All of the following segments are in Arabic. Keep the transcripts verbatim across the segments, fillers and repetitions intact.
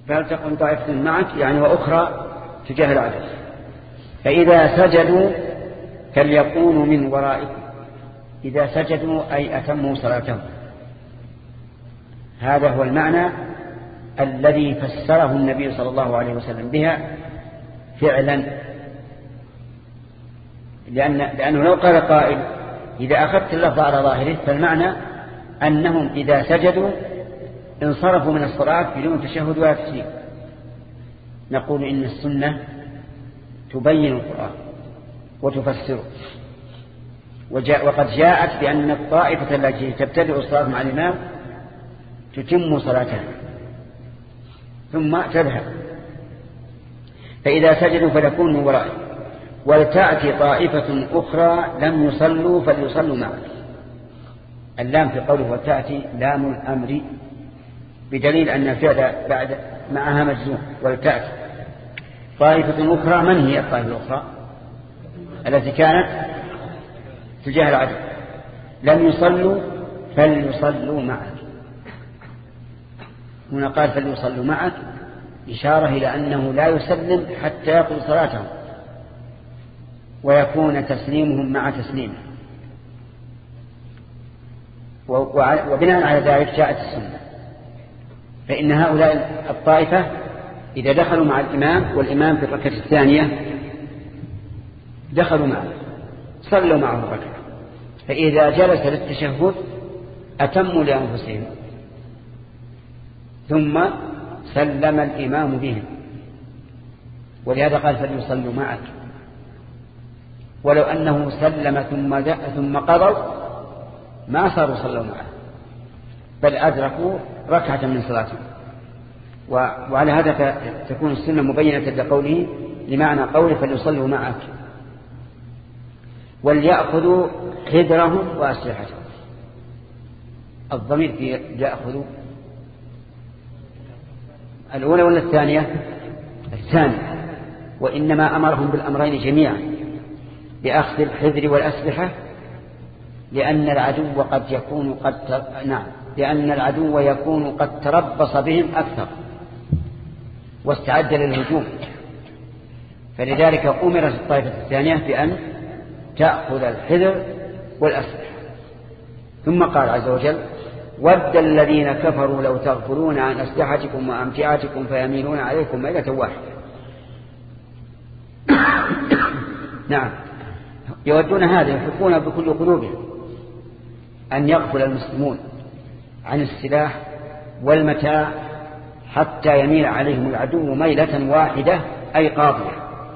فلتكن طائفة معك يعني وأخرى تجاه العدو. فإذا سجدوا فليكونوا من ورائكم. إذا سجدوا أي أتموا صلاتهم. هذا هو المعنى الذي فسره النبي صلى الله عليه وسلم بها فعلا. لأن لأنه لو قال قائل إذا أخذت اللفظ على ظاهره فالمعنى أنهم إذا سجدوا انصرفوا من الصلاة بدون تشهد ولا تسليم. نقول إن السنة تبين القرآن وتفسره، وجاء وقد جاءت بأن الطائفة التي تبتدئ الصلاة مع الإمام تتم صلاتها ثم تذهب. فإذا سجدوا فليكونوا من ورائه ولتأتي طائفة أخرى لم يصلوا فليصلوا معك. اللام في قوله وتأتي لام الأمر بدليل أن الفعل بعد معها مجزوم. ولتأتي طائفة أخرى. من هي الطائفة الأخرى التي كانت تجاه العدو؟ لم يصلوا فليصلوا معك. هنا قال فليصلوا معك إشارة إلى أنه لا يسلم حتى يقضي صلاتهم ويكون تسليمهم مع تسليمه. وبناء على ذلك جاءت السنة. فإن هؤلاء الطائفة إذا دخلوا مع الإمام والإمام في الركعة الثانية دخلوا معه صلوا معه الركعة، فإذا جلس للتشهد أتموا لأنفسهم ثم سلم الإمام بهم. ولهذا قال فليصلوا معك. ولو أنه سلم ثم ثم قضوا ما صاروا صلوا معه بل أدركوا ركعة من صلاتهم. وعلى هذا تكون السنة مبينة لقوله لمعنى قوله فليصلوا معك. وليأخذوا حذرهم وأسلحتهم. الضمير في يأخذوا الأولى ولا الثانية؟ الثانية. وإنما أمرهم بالأمرين جميعا بأخذ الحذر والأسلحة لأن العدو قد يكون قد تر... نعم لأن العدو يكون قد تربص بهم أكثر واستعد للهجوم. فلذلك أمرت الطائفة الثانية بأن تأخذ الحذر والأسلحة. ثم قال عز وجل ود الذين كفروا لو تغفلون عن أسلحتكم وأمتعتكم فيميلون عليكم ميلة واحدة. نعم يودون هذا يحبون بكل قلوبهم أن يغفل المسلمون عن السلاح والمتاع حتى يميل عليهم العدو ميلة واحدة أي قاضية.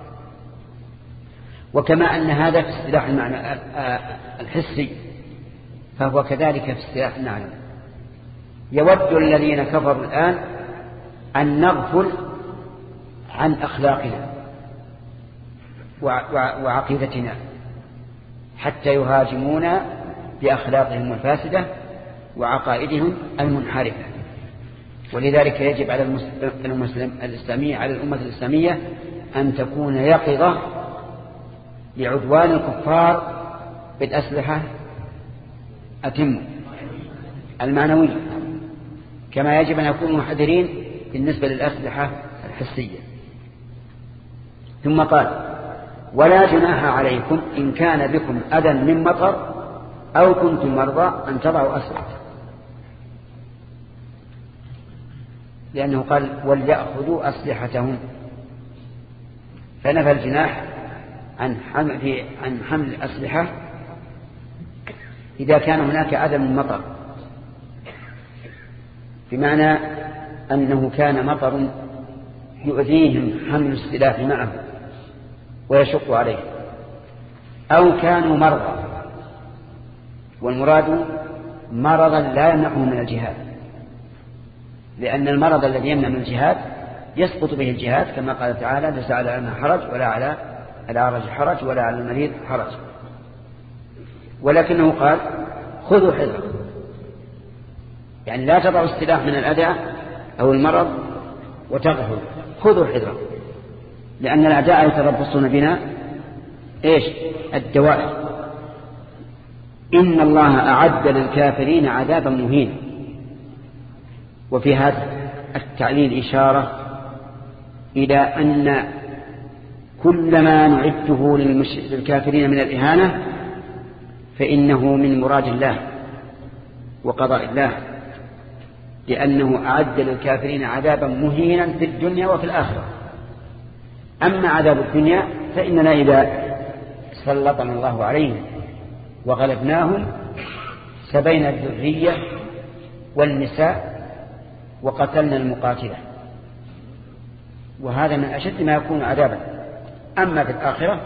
وكما أن هذا في السلاح المعنى الحسي فهو كذلك في السلاح المعنوي. يود الذين كفروا الآن أن نغفل عن أخلاقنا وعقيدتنا حتى يهاجمونا بأخلاقهم الفاسدة وعقائدهم المنحرفة. ولذلك يجب على المسلم الإسلامية على الأمة الإسلامية أن تكون يقظة لعدوان الكفار بالأسلحة أتم المعنوية، كما يجب أن يكونوا محذرين بالنسبة للأسلحة الحسية. ثم قال ولا جناح عليكم إن كان بكم أذى من مطر أو كنتم مرضى أن تضعوا أسلحة، لأنه قال وليأخذوا أسلحتهم، فنفى الجناح عن حمل عن حمل الأسلحة إذا كان هناك أذى من مطر، بمعنى أنه كان مطر يؤذيهم حمل السلاح معه ويشق عليه، أو كانوا مرضى، والمراد مرضا لا يمنعهم من الجهاد، لأن المرض الذي يمنع من الجهاد يسقط به الجهاد، كما قال تعالى ليس على الأعمى حرج ولا على الأعرج حرج ولا على المريض حرج. ولكنه قال خذوا حذر، يعني لا تضعوا السلاح من الأذى أو المرض وتغفلوا، خذوا حذر، لأن الأعداء يتربصون بنا إيش؟ الدوائر. إن الله أعد للكافرين عذابا مهينا. وفي هذه التعليل إشارة إلى أن كل ما نعده للكافرين من الإهانة فإنه من مراد الله وقضاء الله، لأنه أعد للكافرين عذابا مهينا في الدنيا وفي الآخرة. أما عذاب الدنيا فإننا إذا سلطنا الله عليهم وغلبناهم سبينا الذرية والنساء وقتلنا المقاتلة، وهذا من أشد ما يكون عذابا. أما في الآخرة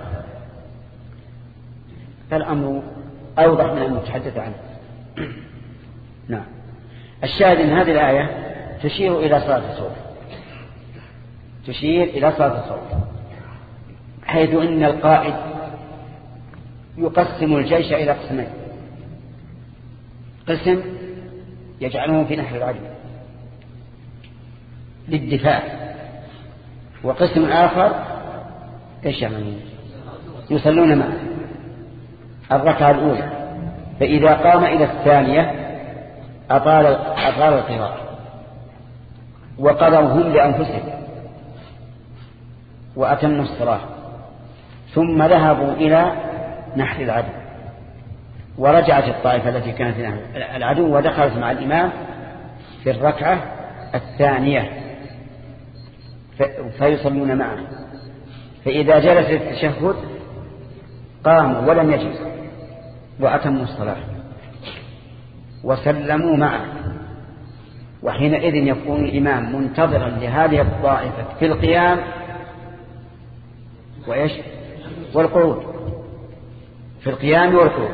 فالأمر أوضح من المتحدث عنه. نعم. الشاهد أن هذه الآية تشير إلى صلاة الصوت، تشير إلى صلاة الصوت، حيث إن القائد يقسم الجيش إلى قسمين: قسم يجعلهم في نحر العدو للدفاع، وقسم آخر إيش يعملون؟ يصلون معه الركعة الأولى، فإذا قام إلى الثانية أطال أطال القراءة وقضوا هم لأنفسهم وأتموا الصلاة، ثم ذهبوا إلى نحر العدو، ورجعت الطائفة التي كانت في نحر العدو ودخلت مع الإمام في الركعة الثانية فيصلون معه. فإذا جلس التشهد قاموا ولم يجلسوا وأتموا الصلاة وسلموا معه، وحينئذ يكون الإمام منتظرا لهذه الطائفة في القيام وإيش والقعود، في القيام والقعود.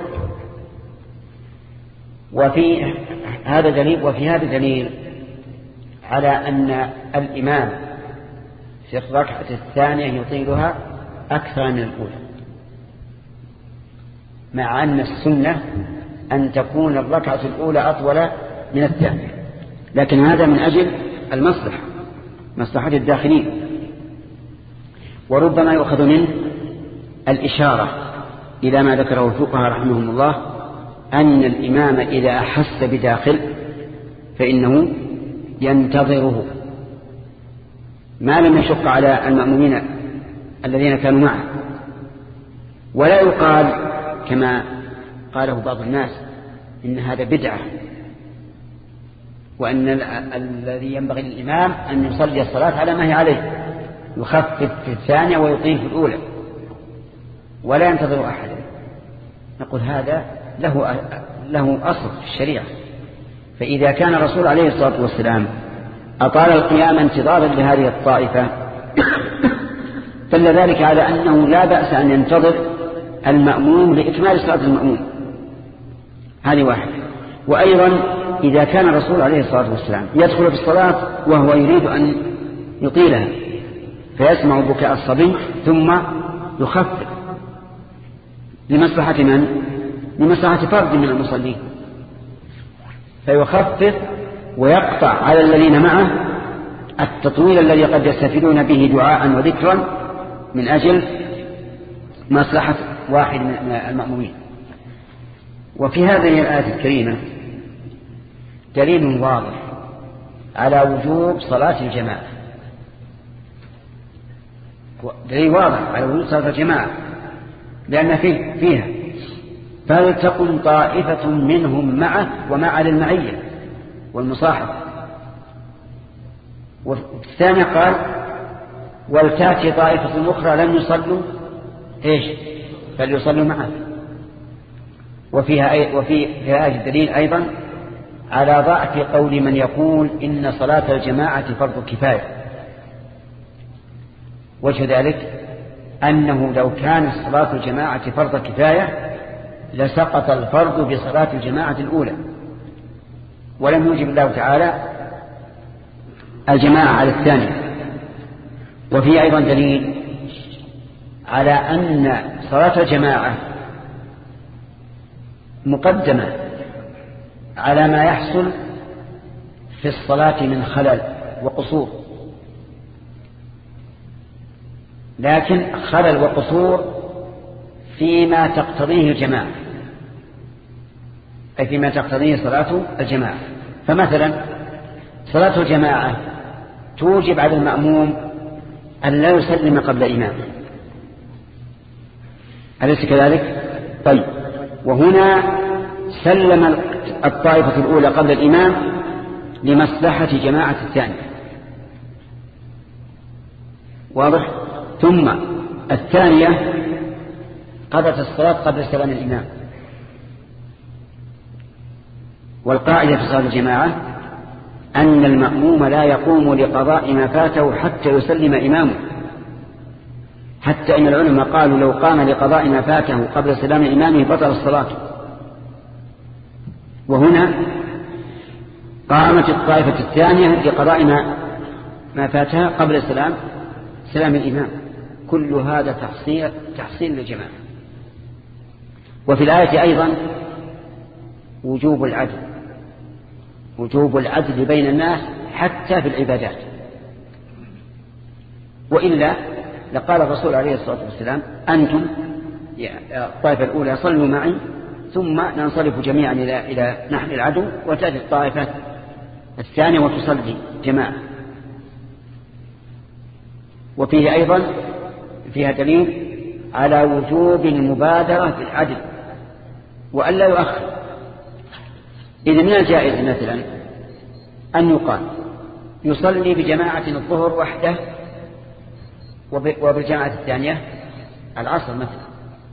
وفي هذا دليل وفي هذا دليل على أن الإمام في الركعة الثانية يطيلها أكثر من الأولى، مع أن السنة أن تكون الركعة الأولى أطول من الثانية، لكن هذا من أجل المصلحة، مصلحة الداخلين. وربما يؤخذ منه الإشارة إلى ما ذكره الفقهاء رحمهم الله، أن الإمام إذا أحس بداخل فإنه ينتظره ما لم يشق على المأمومين الذين كانوا معه، ولا يقال كما قاله بعض الناس إن هذا بدعة، وأن الذي ينبغي للإمام أن يصلي الصلاة على ما هي عليه، يخفف في الثانية ويطيل في الأولى ولا ينتظر أحدا. نقول هذا له له أصل في الشريعة. فإذا كان الرسول عليه الصلاة والسلام أطال القيام انتظارا لهذه الطائفة دل ذلك على أنه لا بأس أن ينتظر المأموم لإكمال صلاة المأموم. هذه واحدة. وأيضا إذا كان الرسول عليه الصلاة والسلام يدخل في الصلاة وهو يريد أن يطيلها فيسمع بكاء الصبي ثم يخفف لمصلحة من؟ لمصلحة فرد من المصلين، فيخفف ويقطع على الذين معه التطويل الذي قد يستفيدون به دعاء وذكرا من أجل مصلحة واحد من المأمومين. وفي هذه الآية الكريمة دليل واضح على وجوب صلاة الجماعة، دليل واضح على وجوب صلاة الجماعة، لأن فيه فيها فلتكن طائفة منهم معه ومع المعية والمصاحبة. والثاني قال ولتأتي طائفة أخرى لم يصلوا إيش فليصلوا معه. وفيها أي وفي هذا الدليل أيضا على ضعف قول من يقول إن صلاة الجماعة فرض كفاية. وجه ذلك أنه لو كان صلاة الجماعة فرض كفاية لسقط الفرض بصلاة الجماعة الأولى، ولم يوجب الله تعالى الجماعة على الثانية. وفي أيضا دليل على أن صلاة الجماعة مقدمة على ما يحصل في الصلاة من خلل وقصور، لكن خلل وقصور فيما تقتضيه الجماعة، أي فيما تقتضيه صلاة الجماعة. فمثلا صلاة الجماعة توجب على المأموم أن لا يسلم قبل إمامه، أليس كذلك؟ طيب، وهنا سلم الطائفة الأولى قبل الإمام لمصلحة جماعة الثانية، واضح؟ ثم الثانية قضت الصلاة قبل سلام الإمام. والقاعدة في صلاة الجماعة أن المأموم لا يقوم لقضاء ما فاته حتى يسلم إمامه، حتى إن العلماء قالوا لو قام لقضاء ما فاته قبل سلام إمامه بطل الصلاة. وهنا قامت الطائفة الثانية لقضاء ما فاتها قبل سلام سلام الإمام. كل هذا تحصيل تحصيل للجماعة. وفي الآية أيضا وجوب العدل، وجوب العدل بين الناس حتى في العبادات، وإلا لقال الرسول عليه الصلاة والسلام أنتم الطائفة الأولى صلوا معي ثم ننصرف جميعا إلى إلى نحن العدو، وتأتي الطائفة الثانية وتصلي جماعة. وفيه أيضا فيها دليل على وجوب المبادرة بالعدل وألا يؤخر. إذا من الجائز مثلا أن يقال يصلي بجماعة الظهر وحده وبالجماعة الثانية العصر مثلا،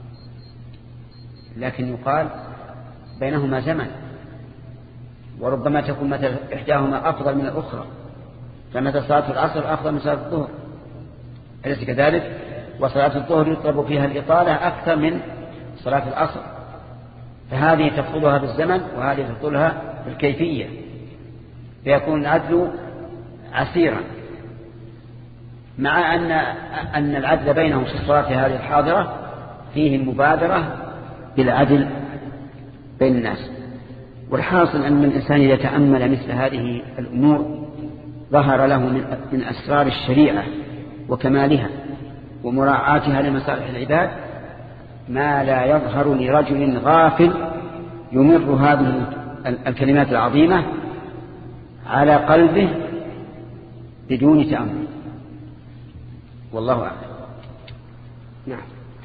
لكن يقال بينهما زمن، وربما تكون مثلا إحداهما أفضل من الأخرى، فمثل صلاة العصر أفضل من صلاة الظهر، أليس كذلك؟ وصلاة الظهر يطلب فيها الإطالة أكثر من صلاة العصر، فهذه تفضلها بالزمن وهذه تفضلها بالكيفية، فيكون العدل عسيرا، مع أن أن العدل بينهم في الصلاة هذه الحاضرة فيه المبادرة بالعدل بين الناس. والحاصل أن الإنسان يتأمل مثل هذه الأمور ظهر له من أسرار الشريعة وكمالها ومراعاتها لمصالح العباد ما لا يظهر لرجل غافل يمر هذه الكلمات العظيمة على قلبه بدون تأمل. والله أعلم. نعم.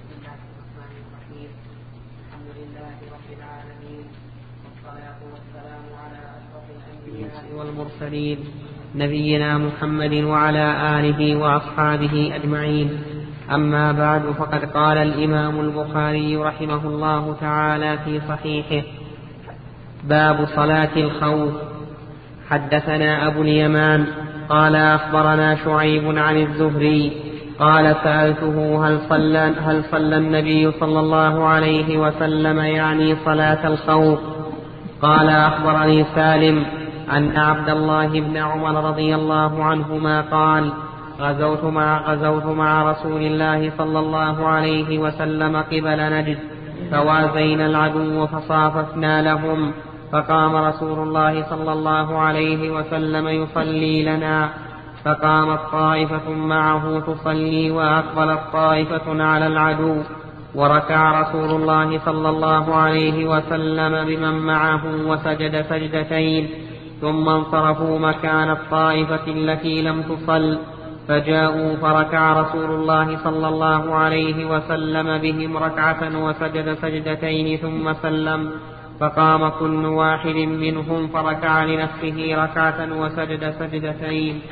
الحمد لله رب العالمين، والصلاة والسلام على أشرف الأنبياء والمرسلين نبينا محمد وعلى آله وأصحابه أجمعين. أما بعد، فقد قال الإمام البخاري رحمه الله تعالى في صحيحه: باب صلاة الخوف. حدثنا أبو اليمان قال أخبرنا شعيب عن الزهري قال سألته هل صلى, هل صلى النبي صلى الله عليه وسلم يعني صلاة الخوف؟ قال أخبرني سالم أن عبد الله بن عمر رضي الله عنهما قال: غزوت مع, غزوت مع رسول الله صلى الله عليه وسلم قبل نجد، فوازينا العدو فصاففنا لهم، فقام رسول الله صلى الله عليه وسلم يصلي لنا، فقامت طائفة معه تصلي وأقبلت طائفة على العدو، وركع رسول الله صلى الله عليه وسلم بمن معه وسجد سجدتين، ثم انصرفوا مكان الطائفة التي لم تصل، فجاءوا فركع رسول الله صلى الله عليه وسلم بهم ركعة وسجد سجدتين ثم سلم، فقام كل واحد منهم فركع لنفسه ركعة وسجد سجدتين.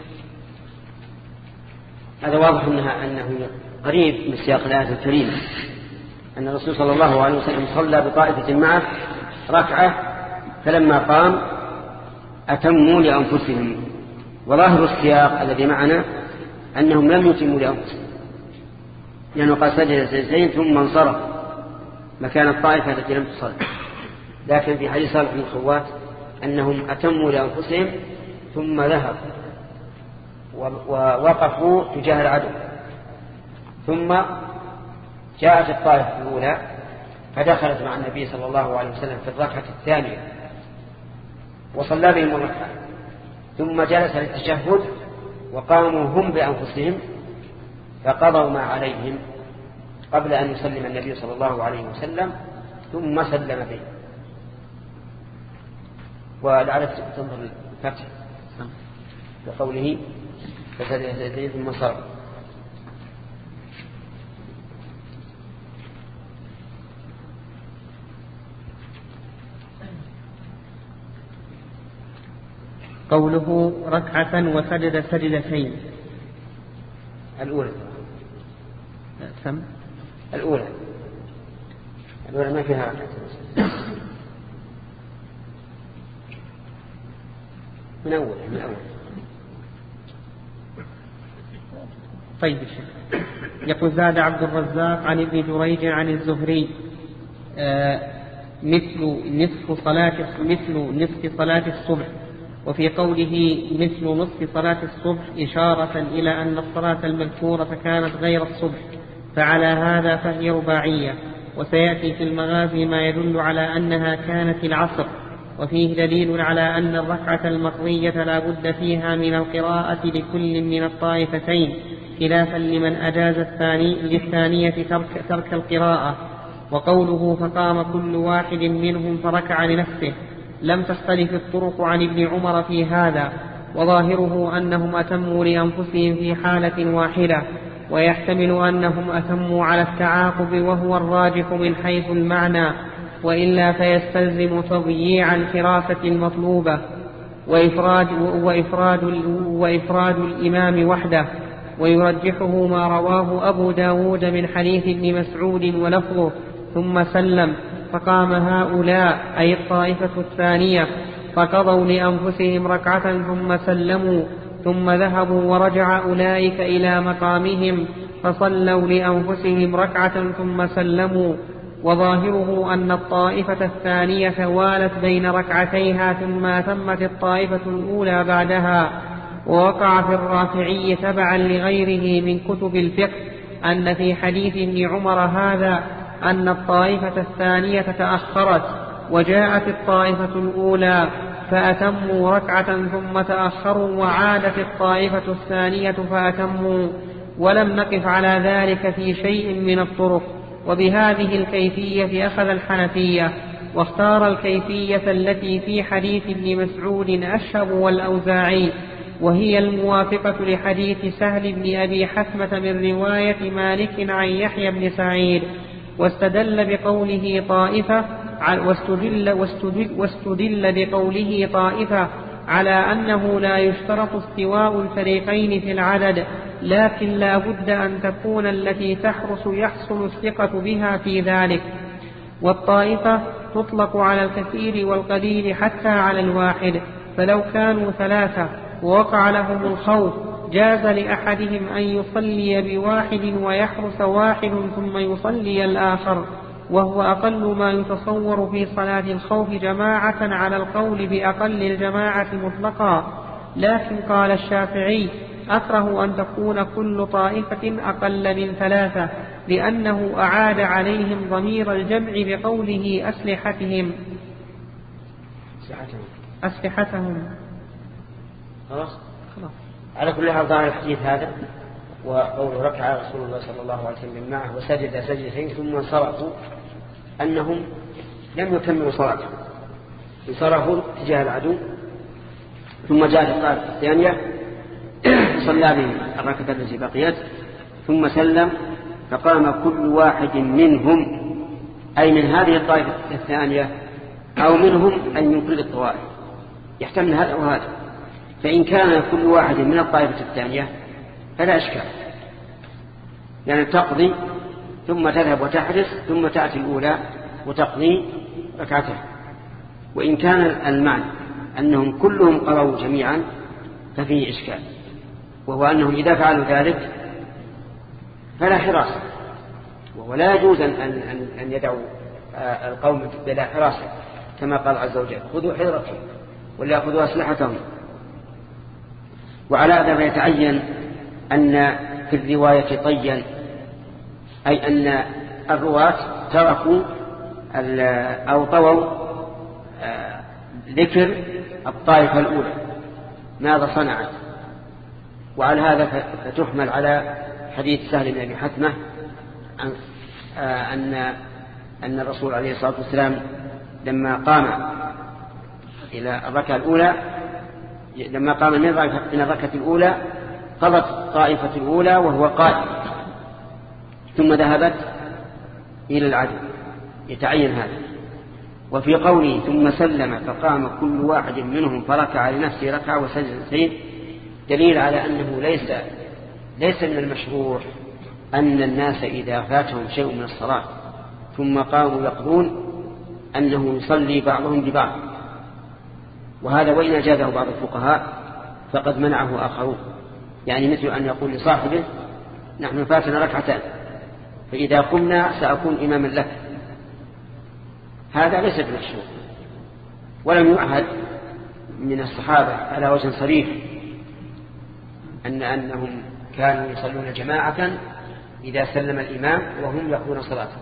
هذا واضح أنها أنه قريب من سياق الآية الكريمة، أن الرسول صلى الله عليه وسلم صلى بطائفة معه ركعة، فلما قام أتموا لأنفسهم. وظاهر السياق الذي معنا أنهم لم يتموا لأنفسهم، لأنه قد سجد سجدتين ثم انصرف مكان الطائفة التي لم تصل. لكن في حديث صالح بن خوات أنهم أتموا لأنفسهم ثم ذهبوا ووقفوا تجاه العدو، ثم جاءت الطائفة الأولى فدخلت مع النبي صلى الله عليه وسلم في الركعة الثانية وصلى بهم الركعة، ثم جلس للتشهد وقاموا هم بأنفسهم فقضوا ما عليهم قبل أن يسلم النبي صلى الله عليه وسلم، ثم سلم به. ولعلت تنظر الفتح وقوله فسجد سجدتين ثم صرف. قوله ركعة وسجد سجدتين. الأولى سم الأولى الأولى ما فيها ركعة من أول من أول. طيب الشيخ. يقول زاد عبد الرزاق عن ابن جريج عن الزهري آه مثل نصف صلاة مثل نصف صلاة الصبح، وفي قوله مثل نصف صلاة الصبح إشارة إلى أن الصلاة المذكورة كانت غير الصبح، فعلى هذا فهي رباعية. وسيأتي في المغازي ما يدل على أنها كانت العصر، وفيه دليل على أن الركعة المقضية لا بد فيها من القراءة لكل من الطائفتين، خلافا لمن أجاز الثاني للثانية ترك, ترك القراءة. وقوله فقام كل واحد منهم فركع لنفسه لم تختلف الطرق عن ابن عمر في هذا، وظاهره أنهم أتموا لأنفسهم في حالة واحدة، ويحتمل أنهم أتموا على التعاقب وهو الراجح من حيث المعنى، وإلا فيستلزم تضييع الحراسة المطلوبة وإفراد, وإفراد, وإفراد الإمام وحده. ويرجحه ما رواه أبو داود من حديث ابن مسعود ولفظه ثم سلم فقام هؤلاء أي الطائفة الثانية فقضوا لأنفسهم ركعة ثم سلموا ثم ذهبوا ورجع أولئك إلى مقامهم فصلوا لأنفسهم ركعة ثم سلموا. وظاهره أن الطائفة الثانية والت بين ركعتيها ثم أتمت الطائفة الأولى بعدها. ووقع في الرافعي تبعا لغيره من كتب الفقه أن في حديث ابن عمر هذا أن الطائفة الثانية تأخرت وجاءت الطائفة الأولى فأتموا ركعة ثم تأخروا وعادت الطائفة الثانية فأتموا، ولم نقف على ذلك في شيء من الطرق. وبهذه الكيفية أخذ الحنفية، واختار الكيفية التي في حديث ابن مسعود أشهب والأوزاعي، وهي الموافقة لحديث سهل بن أبي حثمة من رواية مالك عن يحيى بن سعيد. واستدل بقوله طائفة واستدل, واستدل, واستدل بقوله طائفة على أنه لا يشترط استواء الفريقين في العدد، لكن لا بد أن تكون التي تحرس يحصل الثقة بها في ذلك. والطائفة تطلق على الكثير والقليل حتى على الواحد، فلو كانوا ثلاثة ووقع لهم الخوف جاز لأحدهم أن يصلي بواحد ويحرس واحد ثم يصلي الآخر، وهو أقل ما يتصور في صلاة الخوف جماعة على القول بأقل الجماعة مطلقا. لكن قال الشافعي أكره أن تكون كل طائفة أقل من ثلاثة، لأنه أعاد عليهم ضمير الجمع بقوله أسلحتهم أسلحتهم خلاص. على كل حال ظاهر الحديث هذا وقول ركع رسول الله صلى الله عليه وسلم معه وسجد سجدتين ثم انصرفوا أنهم لم يكملوا صلاتهم، انصرفوا تجاه العدو ثم جاءت الطائفة الثانية صلى بهم الركعة التي بقيت ثم سلم فقام كل واحد منهم أي من هذه الطائفة الثانية أو منهم أي من كل الطوائف، يحتمل هذا وهذا. فإن كان كل واحد من الطائفة الثانية فلا إشكال، يعني تقضي ثم تذهب وتحرس ثم تأتي الأولى وتقضي ركعتها. وإن كان المعنى أنهم كلهم قضوا جميعا ففيه إشكال، وهو أنهم إذا فعلوا ذلك فلا حراسة، ولا يجوز أن, أن, أن يدعوا القوم بلا حراسة كما قال عز وجل خذوا حذركم ولا يأخذوا أسلحتهم. وعلى هذا فيتعين أن في الرواية طيا أي أن الرواة تركوا أو طووا ذكر الطائفة الأولى ماذا صنعت. وعلى هذا فتحمل على حديث سهل بن أبي حثمة أن أن الرسول عليه الصلاة والسلام لما قام إلى الركعة الأولى لما قام من الركعة الأولى قضت الطائفة الأولى وهو قائم، ثم ذهبت إلى العدو، يتعين هذا. وفي قوله ثم سلم فقام كل واحد منهم فركع لنفسه ركعة وسجد سجدتين دليل على أنه ليس ليس من المشروع أن الناس إذا فاتهم شيء من الصلاة ثم قاموا يقضون أنه يصلي بعضهم ببعض، وهذا وإن أجازه بعض الفقهاء فقد منعه آخرون، يعني مثل أن يقول لصاحبه نحن فاتنا ركعتان فإذا قمنا سأكون إماما لك، هذا ليس بمشروع، ولم يعهد من الصحابة على وجه صريح أن أنهم كانوا يصلون جماعة إذا سلم الإمام وهم يقضون صلاتهم.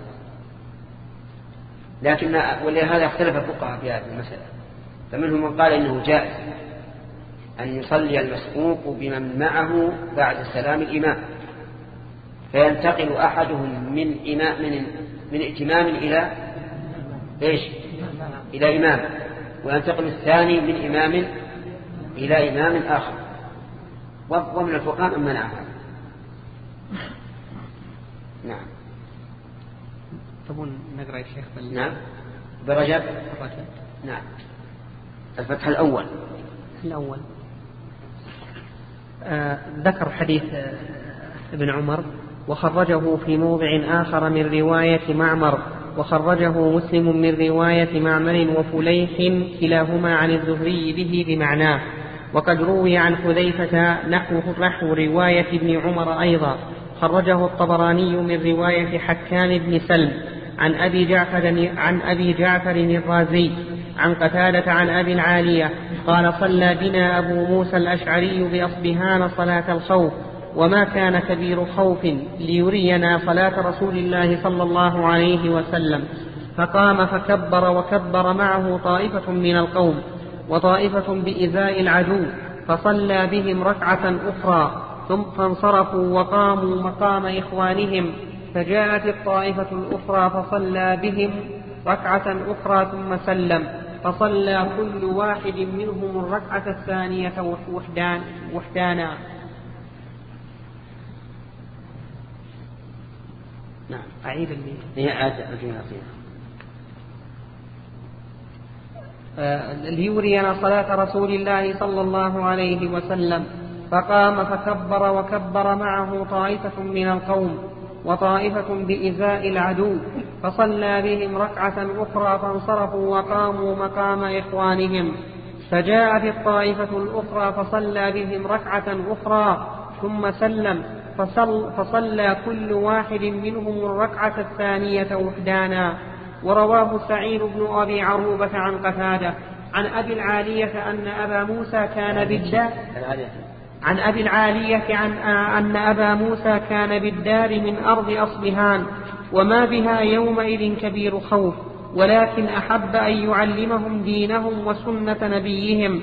لكن ولهذا اختلف الفقهاء في هذه المسألة، فمنهم من قال إنه جائز أن يصلي المسبوق بمن معه بعد سلام الإمام، فينتقل أحدهم من إمام من, من ائتمام إلى إيش؟ إلى إمام، وينتقل الثاني من إمام إلى إمام آخر، ومن الفقهاء من منعها. نعم. تبون نقرأ الشيخ بل... نعم برجب. نعم. الفتح الأول الأول آه ذكر حديث آه ابن عمر وخرجه في موضع آخر من رواية معمر، وخرجه مسلم من رواية معمر وفليح كلاهما عن الزهري به بمعناه، وقد روي عن حذيفة نحو نحو رواية ابن عمر أيضا. خرجه الطبراني من رواية حكان بن سلم عن أبي جعفر عن أبي جعفر الرازي عن قتادة عن أبي العالية قال صلى بنا أبو موسى الأشعري بأصبهان صلاة الخوف، وما كان كبير خوف ليرينا صلاة رسول الله صلى الله عليه وسلم، فقام فكبر وكبر معه طائفة من القوم وطائفة بإزاء العدو، فصلى بهم ركعة أخرى ثم فانصرفوا وقاموا مقام إخوانهم، فجاءت الطائفة الأخرى فصلى بهم ركعة أخرى ثم سلم، فصلى كل واحد منهم الركعة الثانية وحدان وحدانا. نعم. أعيد الميت. هي عادة الجملة ليرينا صلاة رسول الله صلى الله عليه وسلم، فقام فكبر وكبر معه طائفة من القوم وطائفة بإزاء العدو، فصلى بهم ركعة أخرى فانصرفوا وقاموا مقام إخوانهم، فجاءت الطائفة الأخرى فصلى بهم ركعة أخرى ثم سلم، فصل فصلى كل واحد منهم الركعة الثانية وحدانا. ورواه سعيد بن أبي عروبة عن قتادة عن أبي العالية أن أبا موسى كان بالدار عن أبي العالية عن أن أبا موسى كان بالدار من أرض أصبهان، وما بها يومئذ كبير خوف، ولكن أحب أن يعلمهم دينهم وسنة نبيهم،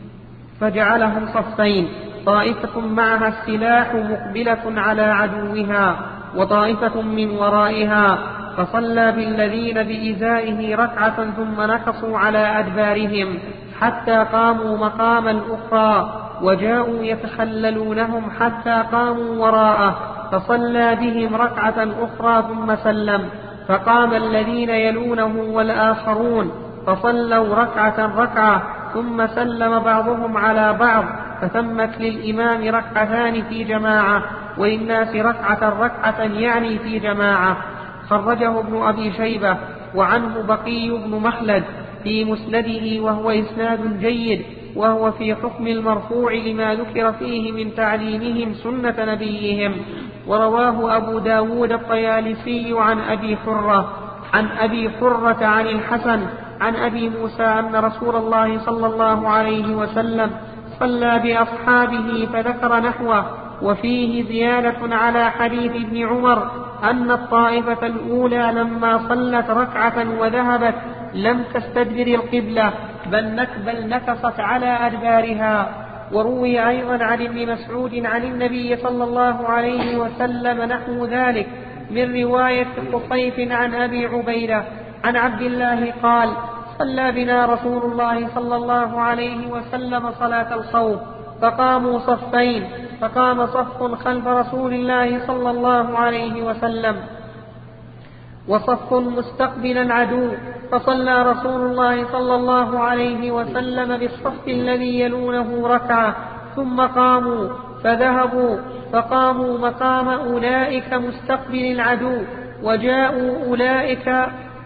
فجعلهم صفين، طائفة معها السلاح مقبلة على عدوها وطائفة من ورائها، فصلى بالذين بإزائه ركعة ثم نكصوا على أدبارهم حتى قاموا مقاما الأخرى، وجاءوا يتخللونهم حتى قاموا وراءه، فصلى بهم ركعة أخرى ثم سلم، فقام الذين يلونه والآخرون فصلوا ركعة ركعة ثم سلم بعضهم على بعض، فتمت للإمام ركعتان في جماعة وللناس ركعة ركعة يعني في جماعة. خرجه ابن أبي شيبة وعنه بقي بن مخلد في مسنده وهو إسناد جيد، وهو في حكم المرفوع لما ذكر فيه من تعليمهم سنة نبيهم. ورواه أبو داود الطيالسي عن أبي حرة عن أبي حرة عن الحسن عن أبي موسى أن رسول الله صلى الله عليه وسلم صلى بأصحابه فذكر نحوه، وفيه زيادة على حديث ابن عمر أن الطائفة الأولى لما صلت ركعة وذهبت لم تستدبر القبلة بل بل نكصت على أدبارها. وروي أيضا عن ابن مسعود عن النبي صلى الله عليه وسلم نحو ذلك من رواية قصيف عن أبي عبيدة عن عبد الله قال صلى بنا رسول الله صلى الله عليه وسلم صلاة الخوف، فقاموا صفين فقام صف خلف رسول الله صلى الله عليه وسلم وصف مستقبل العدو، فصلى رسول الله صلى الله عليه وسلم بالصف الذي يلونه ركعة، ثم قاموا فذهبوا فقاموا مقام أولئك مستقبل العدو، وجاءوا أولئك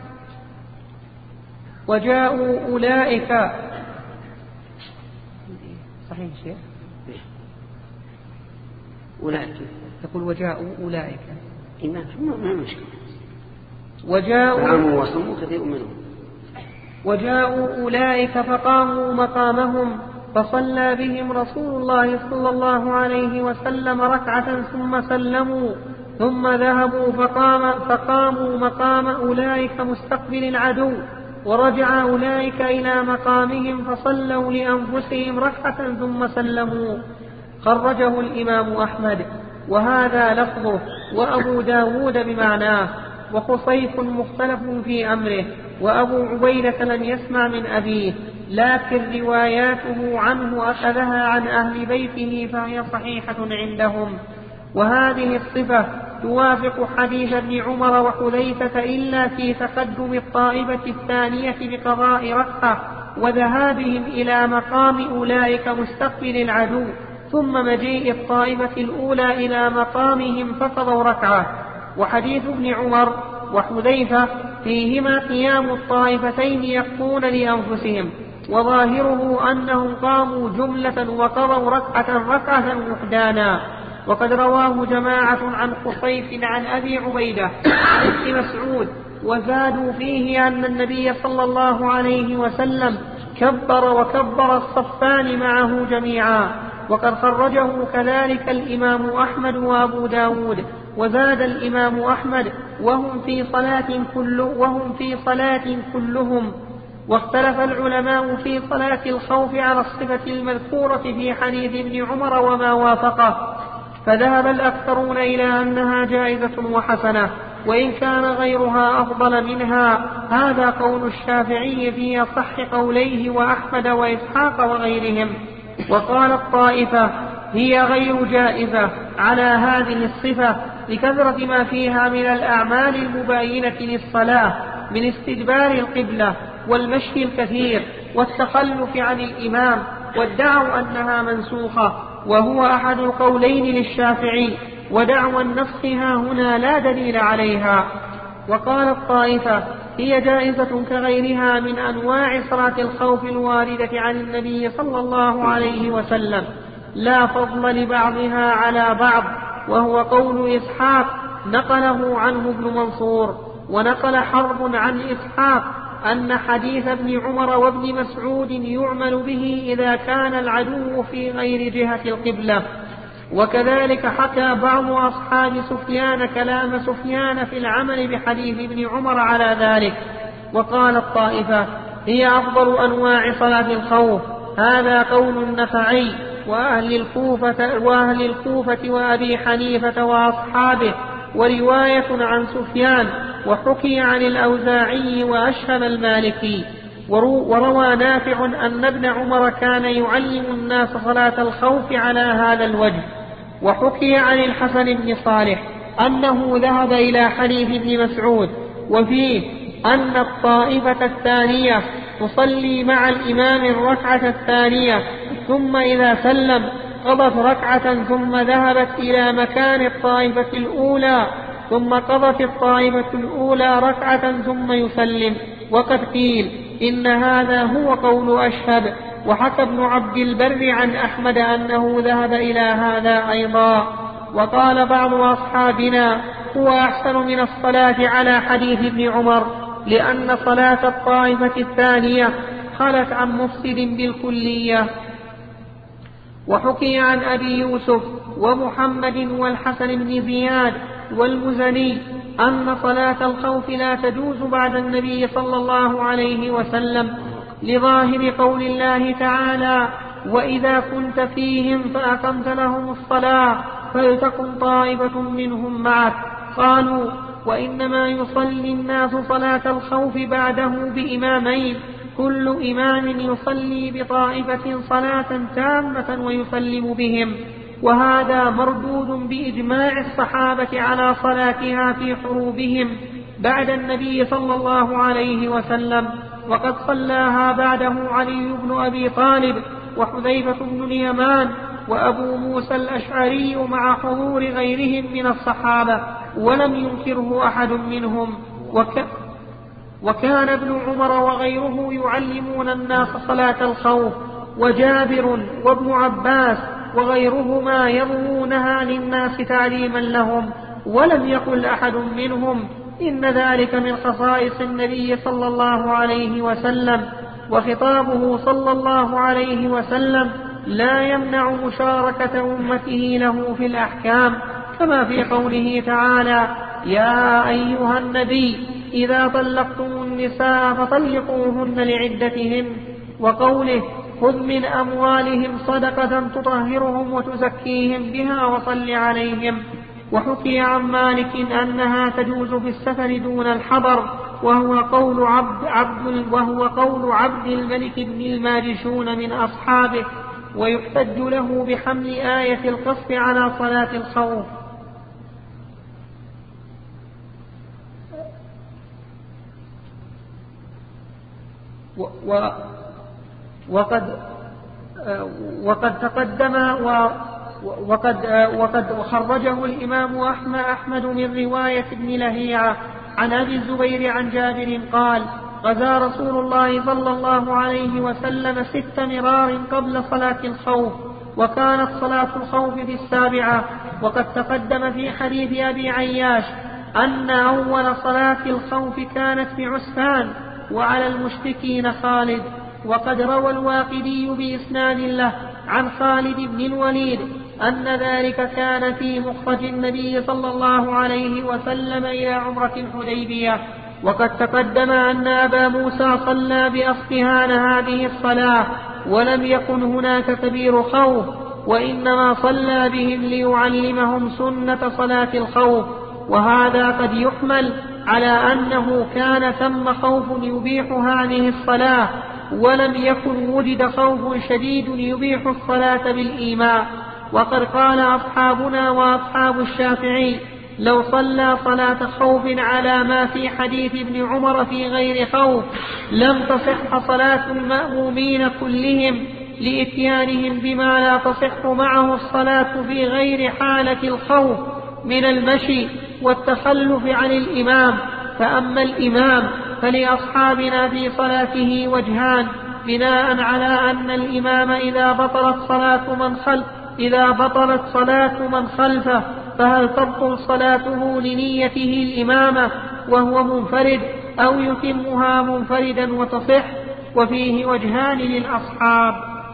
وجاءوا أولئك صحيح شيء أولئك تقول وجاءوا أولئك ما ما مشكلة وجاءوا وصموا كثير منهم وجاءوا أولئك فقاموا مقامهم، فصلى بهم رسول الله صلى الله عليه وسلم ركعة ثم سلموا، ثم ذهبوا فقام فقاموا مقام أولئك مستقبل العدو، ورجع أولئك إلى مقامهم فصلوا لأنفسهم ركعة ثم سلموا. خرجه الإمام أحمد وهذا لفظه، وأبو داود بمعناه، وخصيف مختلف في أمره، وأبو عبيدة لم يسمع من أبيه، لكن رواياته عنه أخذها عن أهل بيته فهي صحيحة عندهم. وهذه الصفة توافق حديث ابن عمر وحذيفة إلا في تقدم الطائفة الثانية بقضاء ركعة وذهابهم إلى مقام أولئك مستقبل العدو، ثم مجيء الطائفة الأولى إلى مقامهم فقضوا ركعة. وحديث ابن عمر وحذيفة فيهما قيام الطائفتين يخفون لأنفسهم، وظاهره أنهم قاموا جملة وقضوا ركعة ركعة وحدانا. وقد رواه جماعة عن خصيف عن أبي عبيدة عن ابن مسعود، وزادوا فيه أن النبي صلى الله عليه وسلم كبر وكبر الصفان معه جميعا. وقد خرجه كذلك الإمام أحمد وأبو داود. وزاد الإمام أحمد وهم في صلاة كل وهم في صلاة كلهم. واختلف العلماء في صلاة الخوف على الصفة المذكورة في حديث ابن عمر وما وافقه، فذهب الأكثرون إلى أنها جائزة وحسنة، وإن كان غيرها أفضل منها. هذا قول الشافعي في أصح قوليه وأحمد وإسحاق وغيرهم. وقال الطائفة هي غير جائزة على هذه الصفة لكثرة ما فيها من الأعمال المباينة للصلاة من استدبار القبلة والمشي الكثير والتخلف عن الإمام، وادعوا أنها منسوخة، وهو أحد القولين للشافعي، ودعوى النسخ ها هنا لا دليل عليها. وقال الطائفة هي جائزة كغيرها من أنواع صلاة الخوف الواردة عن النبي صلى الله عليه وسلم، لا فضل لبعضها على بعض، وهو قول إسحاق نقله عنه ابن منصور. ونقل حرب عن إسحاق أن حديث ابن عمر وابن مسعود يعمل به إذا كان العدو في غير جهة القبلة. وكذلك حكى بعض أصحاب سفيان كلام سفيان في العمل بحديث ابن عمر على ذلك. وقال الطائفة هي أفضل أنواع صلاة الخوف، هذا قول النخعي وأهل الكوفة, وأهل الكوفة وأبي حنيفة وأصحابه، ورواية عن سفيان، وحكي عن الأوزاعي وأشهب المالكي. وروى نافع أن ابن عمر كان يعلم الناس صلاة الخوف على هذا الوجه. وحكي عن الحسن بن صالح أنه ذهب إلى حديث ابن مسعود وفيه أن الطائفة الثانية تصلي مع الإمام الركعة الثانية، ثم إذا سلم قضت ركعة ثم ذهبت إلى مكان الطائفة الأولى، ثم قضت الطائفة الأولى ركعة ثم يسلم. وقد قيل إن هذا هو قول أشهب. وحكى ابن عبد البر عن أحمد أنه ذهب إلى هذا أيضا. وقال بعض أصحابنا هو أحسن من الصلاة على حديث ابن عمر، لأن صلاة الطائفة الثانية خلت عن مفسد بالكلية. وحكي عن أبي يوسف ومحمد والحسن بن زياد والمزني أن صلاة الخوف لا تجوز بعد النبي صلى الله عليه وسلم، لظاهر قول الله تعالى وإذا كنت فيهم فأقمت لهم الصلاة فلتكن طائفة منهم معك. قالوا وإنما يصلي الناس صلاة الخوف بعده بإمامين، كل إمام يصلي بطائفة صلاة تامة ويسلم بهم. وهذا مردود بإجماع الصحابة على صلاتها في حروبهم بعد النبي صلى الله عليه وسلم، وقد صلاها بعده علي بن أبي طالب وحذيفة بن اليمان وأبو موسى الأشعري مع حضور غيرهم من الصحابة ولم ينكره أحد منهم. وك وكان ابن عمر وغيره يعلمون الناس صلاة الخوف، وجابر وابن عباس وغيرهما يروونها للناس تعليما لهم، ولم يقل أحد منهم إن ذلك من خصائص النبي صلى الله عليه وسلم، وخطابه صلى الله عليه وسلم لا يمنع مشاركة أمته له في الأحكام، كما في قوله تعالى: يا أيها النبي إذا طلقتم النساء فطلقوهن لعدتهن، وقوله: خذ من أموالهم صدقة تطهرهم وتزكيهم بها وصل عليهم. وحكي عن مالك أنها تجوز في السفر دون الحضر، وهو قول عبد, عبد, وهو قول عبد الملك بن الماجشون من أصحابه، ويحتج له بحمل آية القصف على صلاة الخوف. و و وقد وقد تقدم و وقد وقد خرجه الإمام أحمد من رواية ابن لهيعة عن أبي الزبير عن جابر قال: غزا رسول الله صلى الله عليه وسلم ست مرار قبل صلاة الخوف، وكانت صلاة الخوف في السابعة. وقد تقدم في حديث أبي عياش أن أول صلاة الخوف كانت بعسفان وعلى المشركين خالد. وقد روى الواقدي بإسناد له عن خالد بن الوليد أن ذلك كان في مخرج النبي صلى الله عليه وسلم إلى عمرة الحديبية. وقد تقدم أن أبا موسى صلى بأصفهان هذه الصلاة، ولم يكن هناك كبير خوف، وإنما صلى بهم ليعلمهم سنة صلاة الخوف. وهذا قد يحمل على أنه كان ثم خوف يبيح هذه الصلاة، ولم يكن وجد خوف شديد يبيح الصلاة بالإيماء. وقد قال أصحابنا وأصحاب الشافعي: لو صلى صلاة خوف على ما في حديث ابن عمر في غير خوف لم تصح صلاة المأمومين كلهم، لإتيانهم بما لا تصح معه الصلاة في غير حالة الخوف من المشي والتخلف عن الإمام. فأما الإمام فلأصحابنا في صلاته وجهان، بناء على أن الإمام إذا بطلت صلاة من خلف إذا بطلت صلاة من خلفه فهل تبطل صلاته لنيته الإمامة وهو منفرد، أو يتمها منفردا وتصح؟ وفيه وجهان للأصحاب.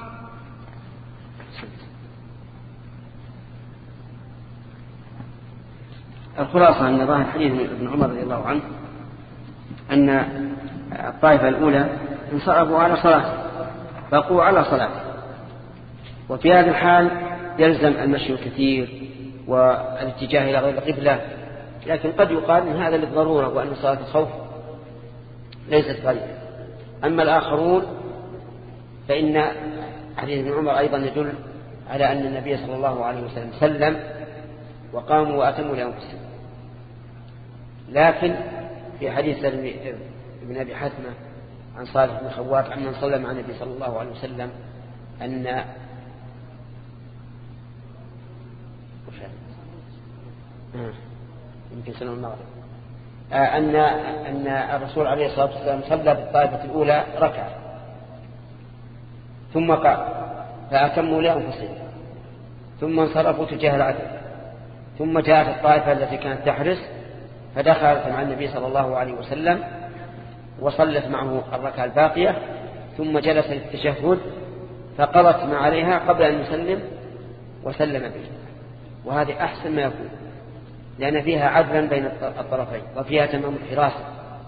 الخلاصة أن ظاهر حديث ابن عمر رضي الله عنه أن الطائفة الأولى انصرفوا على صلاة، بقوا على صلاة، وفي هذا الحال يلزم المشي الكثير والاتجاه إلى غير القبلة. لكن قد يقال أن هذا للضرورة، وأن صلاة الخوف ليست غالية. أما الآخرون فإن حديث ابن عمر أيضا يدل على أن النبي صلى الله عليه وسلم سلم وقاموا وأتموا لأنفسهم. لكن في حديث ابن أبي حاتمة عن صالح بن خوات عمن صلى مع النبي صلى الله عليه وسلم أن يمكن سنة المغرب أن أن الرسول عليه الصلاة والسلام صلى بالطائفة الأولى ركعة ثم قام فأتموا لأنفسهم، ثم انصرفوا تجاه العدل، ثم جاءت الطائفة التي كانت تحرس فدخلت مع النبي صلى الله عليه وسلم وصلت معه الركعة الباقية، ثم جلس للتشهد فقضت ما عليها قبل أن يسلم وسلم به. وهذه أحسن ما يكون، لأن فيها عدلا بين الطرفين وفيها تمام الحراسة.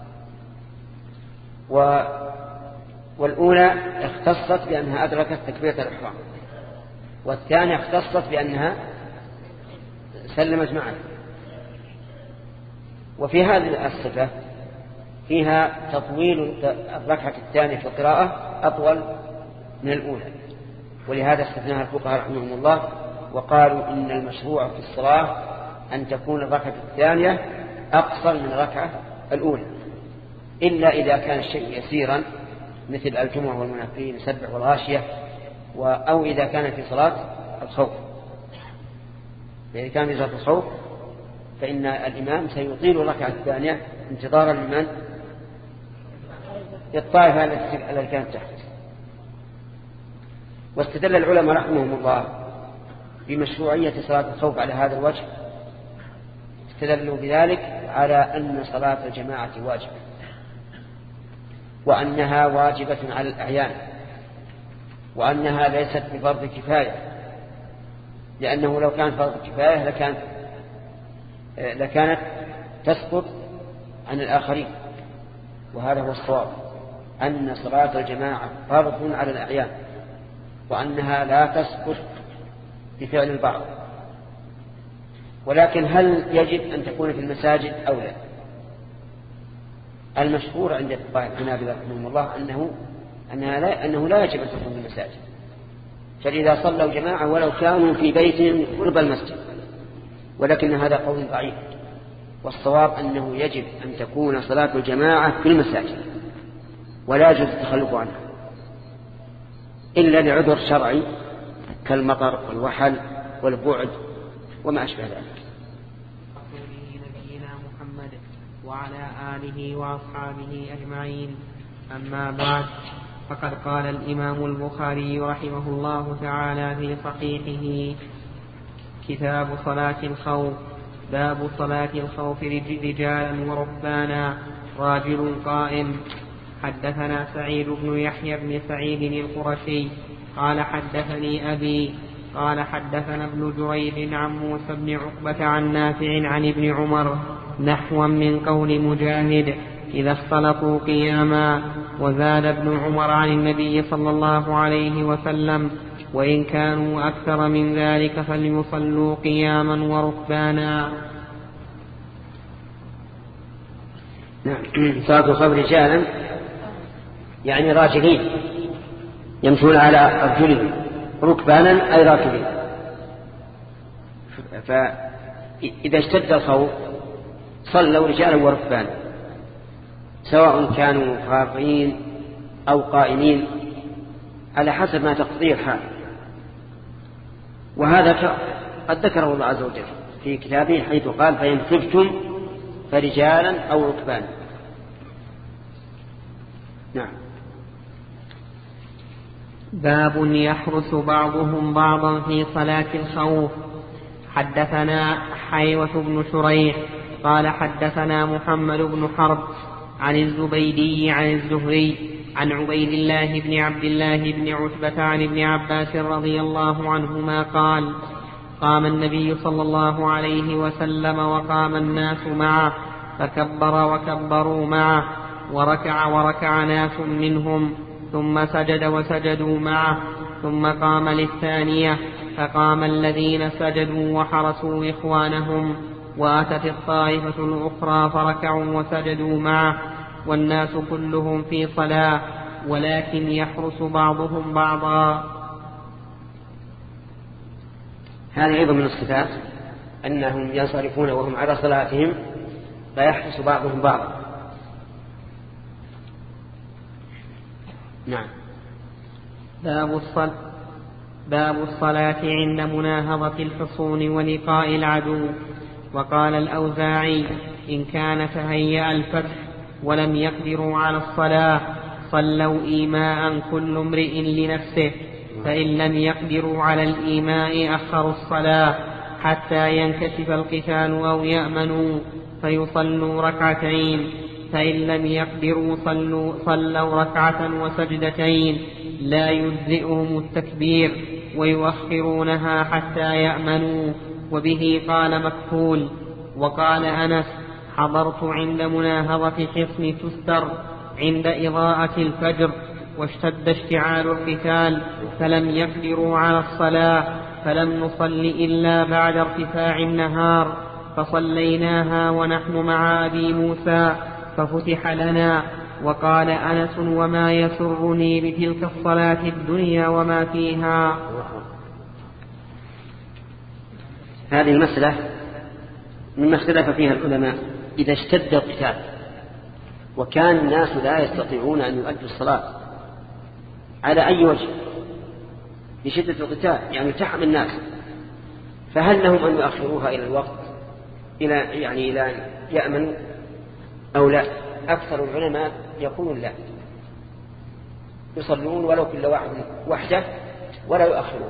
و... والأولى اختصت بأنها أدركت تكبيرة الإحرام، والثانية اختصت بأنها سلمت معه. وفي هذه الصفة فيها تطويل الركعة الثانية في القراءة أطول من الأولى، ولهذا استثناها الفقهاء رحمهم الله وقالوا إن المشروع في الصلاة أن تكون الركعة الثانية أقصر من الركعة الأولى، إلا إذا كان الشيء يسيرا مثل الجمعة والمنافقين سبح والغاشية، أو إذا كان في صلاة الخوف. فإذا كان في صلاة الخوف فإن الإمام سيطيل الركعة الثانية انتظارا لمن؟ للطائفة التي كانت تحت. واستدل العلماء رحمهم الله بمشروعية صلاة الخوف على هذا الوجه، استدلوا بذلك على أن صلاة الجماعة واجبة، وأنها واجبة على الأعيان، وأنها ليست بفرض كفاية، لأنه لو كانت فرض كفاية لكانت لكانت تسقط عن الآخرين. وهذا هو الصواب، أن صلاة الجماعة فرض على الأعيان، وأنها لا تسقط بفعل البعض. ولكن هل يجب أن تكون في المساجد أو لا؟ المشهور عند الحنابلة رحمهم الله أنه أنها لا أنه لا يجب أن تكون في المساجد، فإذا صلوا جماعة ولو كانوا في بيت قرب المسجد، ولكن هذا قول ضعيف، والصواب أنه يجب أن تكون صلاة الجماعة في المساجد، ولا يجوز التخلف عنها إلا لعذر شرعي كالمطر والوحل والبعد وما أشبه ذلك. نبينا محمد وعلى آله وأصحابه أجمعين. أما بعد، فقد قال الإمام البخاري رحمه الله تعالى في صحيحه: كتاب صلاة الخوف، باب صلاة الخوف رجالا وركبانا، راجل قائم. حدثنا سعيد بن يحيى بن سعيد القرشي قال حدثني أبي قال حدثنا ابن جريج عن موسى بن عقبة عن نافع عن ابن عمر نحوا من قول مجاهد: إذا اختلطوا قياما. وزاد ابن عمر عن النبي صلى الله عليه وسلم: وإن كانوا أكثر من ذلك فليصلوا قياما وركبانا. نعم. صلاة الخوف رجالا يعني راجلين يمشون على أرجلهم، ركبانا أي راكبين. فإذا اشتد الخوف صلوا رجالا وركبانا، سواء كانوا راكعين أو قائمين على حسب ما تقضيه الحال. وهذا قد ذكره الله عز وجل في كتابه حيث قال: فإن خفتم فرجالا أو ركبانا. نعم. باب يحرس بعضهم بعضا في صلاة الخوف. حدثنا حيوة بن شريح قال حدثنا محمد بن حرب عن الزبيدي عن الزهري عن عبيد الله بن عبد الله بن عتبة عن ابن عباس رضي الله عنهما قال: قام النبي صلى الله عليه وسلم وقام الناس معه، فكبر وكبروا معه، وركع وركع ناس منهم، ثم سجد وسجدوا معه، ثم قام للثانية، فقام الذين سجدوا وحرسوا إخوانهم، وأتت الطائفة الأخرى فركعوا وسجدوا معه، والناس كلهم في صلاة، ولكن يحرس بعضهم بعضا. هذا أيضا من الصفات، أنهم ينصرفون وهم على صلاتهم فيحرس بعضهم بعضا. نعم. باب الصلاة باب الصلاة عند مناهضة الحصون ولقاء العدو. وقال الأوزاعي: إن كان تهيأ الفتح ولم يقدروا على الصلاة صلوا إيماء كل امرئ لنفسه، فإن لم يقدروا على الإيماء أخروا الصلاة حتى ينكشف القتال أو يأمنوا فيصلوا ركعتين، فإن لم يقدروا صلوا, صلوا ركعة وسجدتين لا يجزئهم التكبير ويؤخرونها حتى يأمنوا. وبه قال مكحول. وقال أنس: حضرت عند مناهضة حصن تستر عند إضاءة الفجر، واشتد اشتعال القتال فلم يقدروا على الصلاة، فلم نصل إلا بعد ارتفاع النهار، فصليناها ونحن مع أبي موسى ففتح لنا. وقال أنس: وما يسرني بتلك الصلاة الدنيا وما فيها. هذه المسألة مما اختلف فيها العلماء. إذا اشتد القتال وكان الناس لا يستطيعون أن يؤدوا الصلاة على أي وجه بشدة القتال، يعني التحم الناس، فهل لهم أن يؤخروها إلى الوقت إلى يعني إلى يأمنوا أو لا؟ أكثر العلماء يقولون لا، يصلون ولو كل واحد وحده ولا يؤخرون.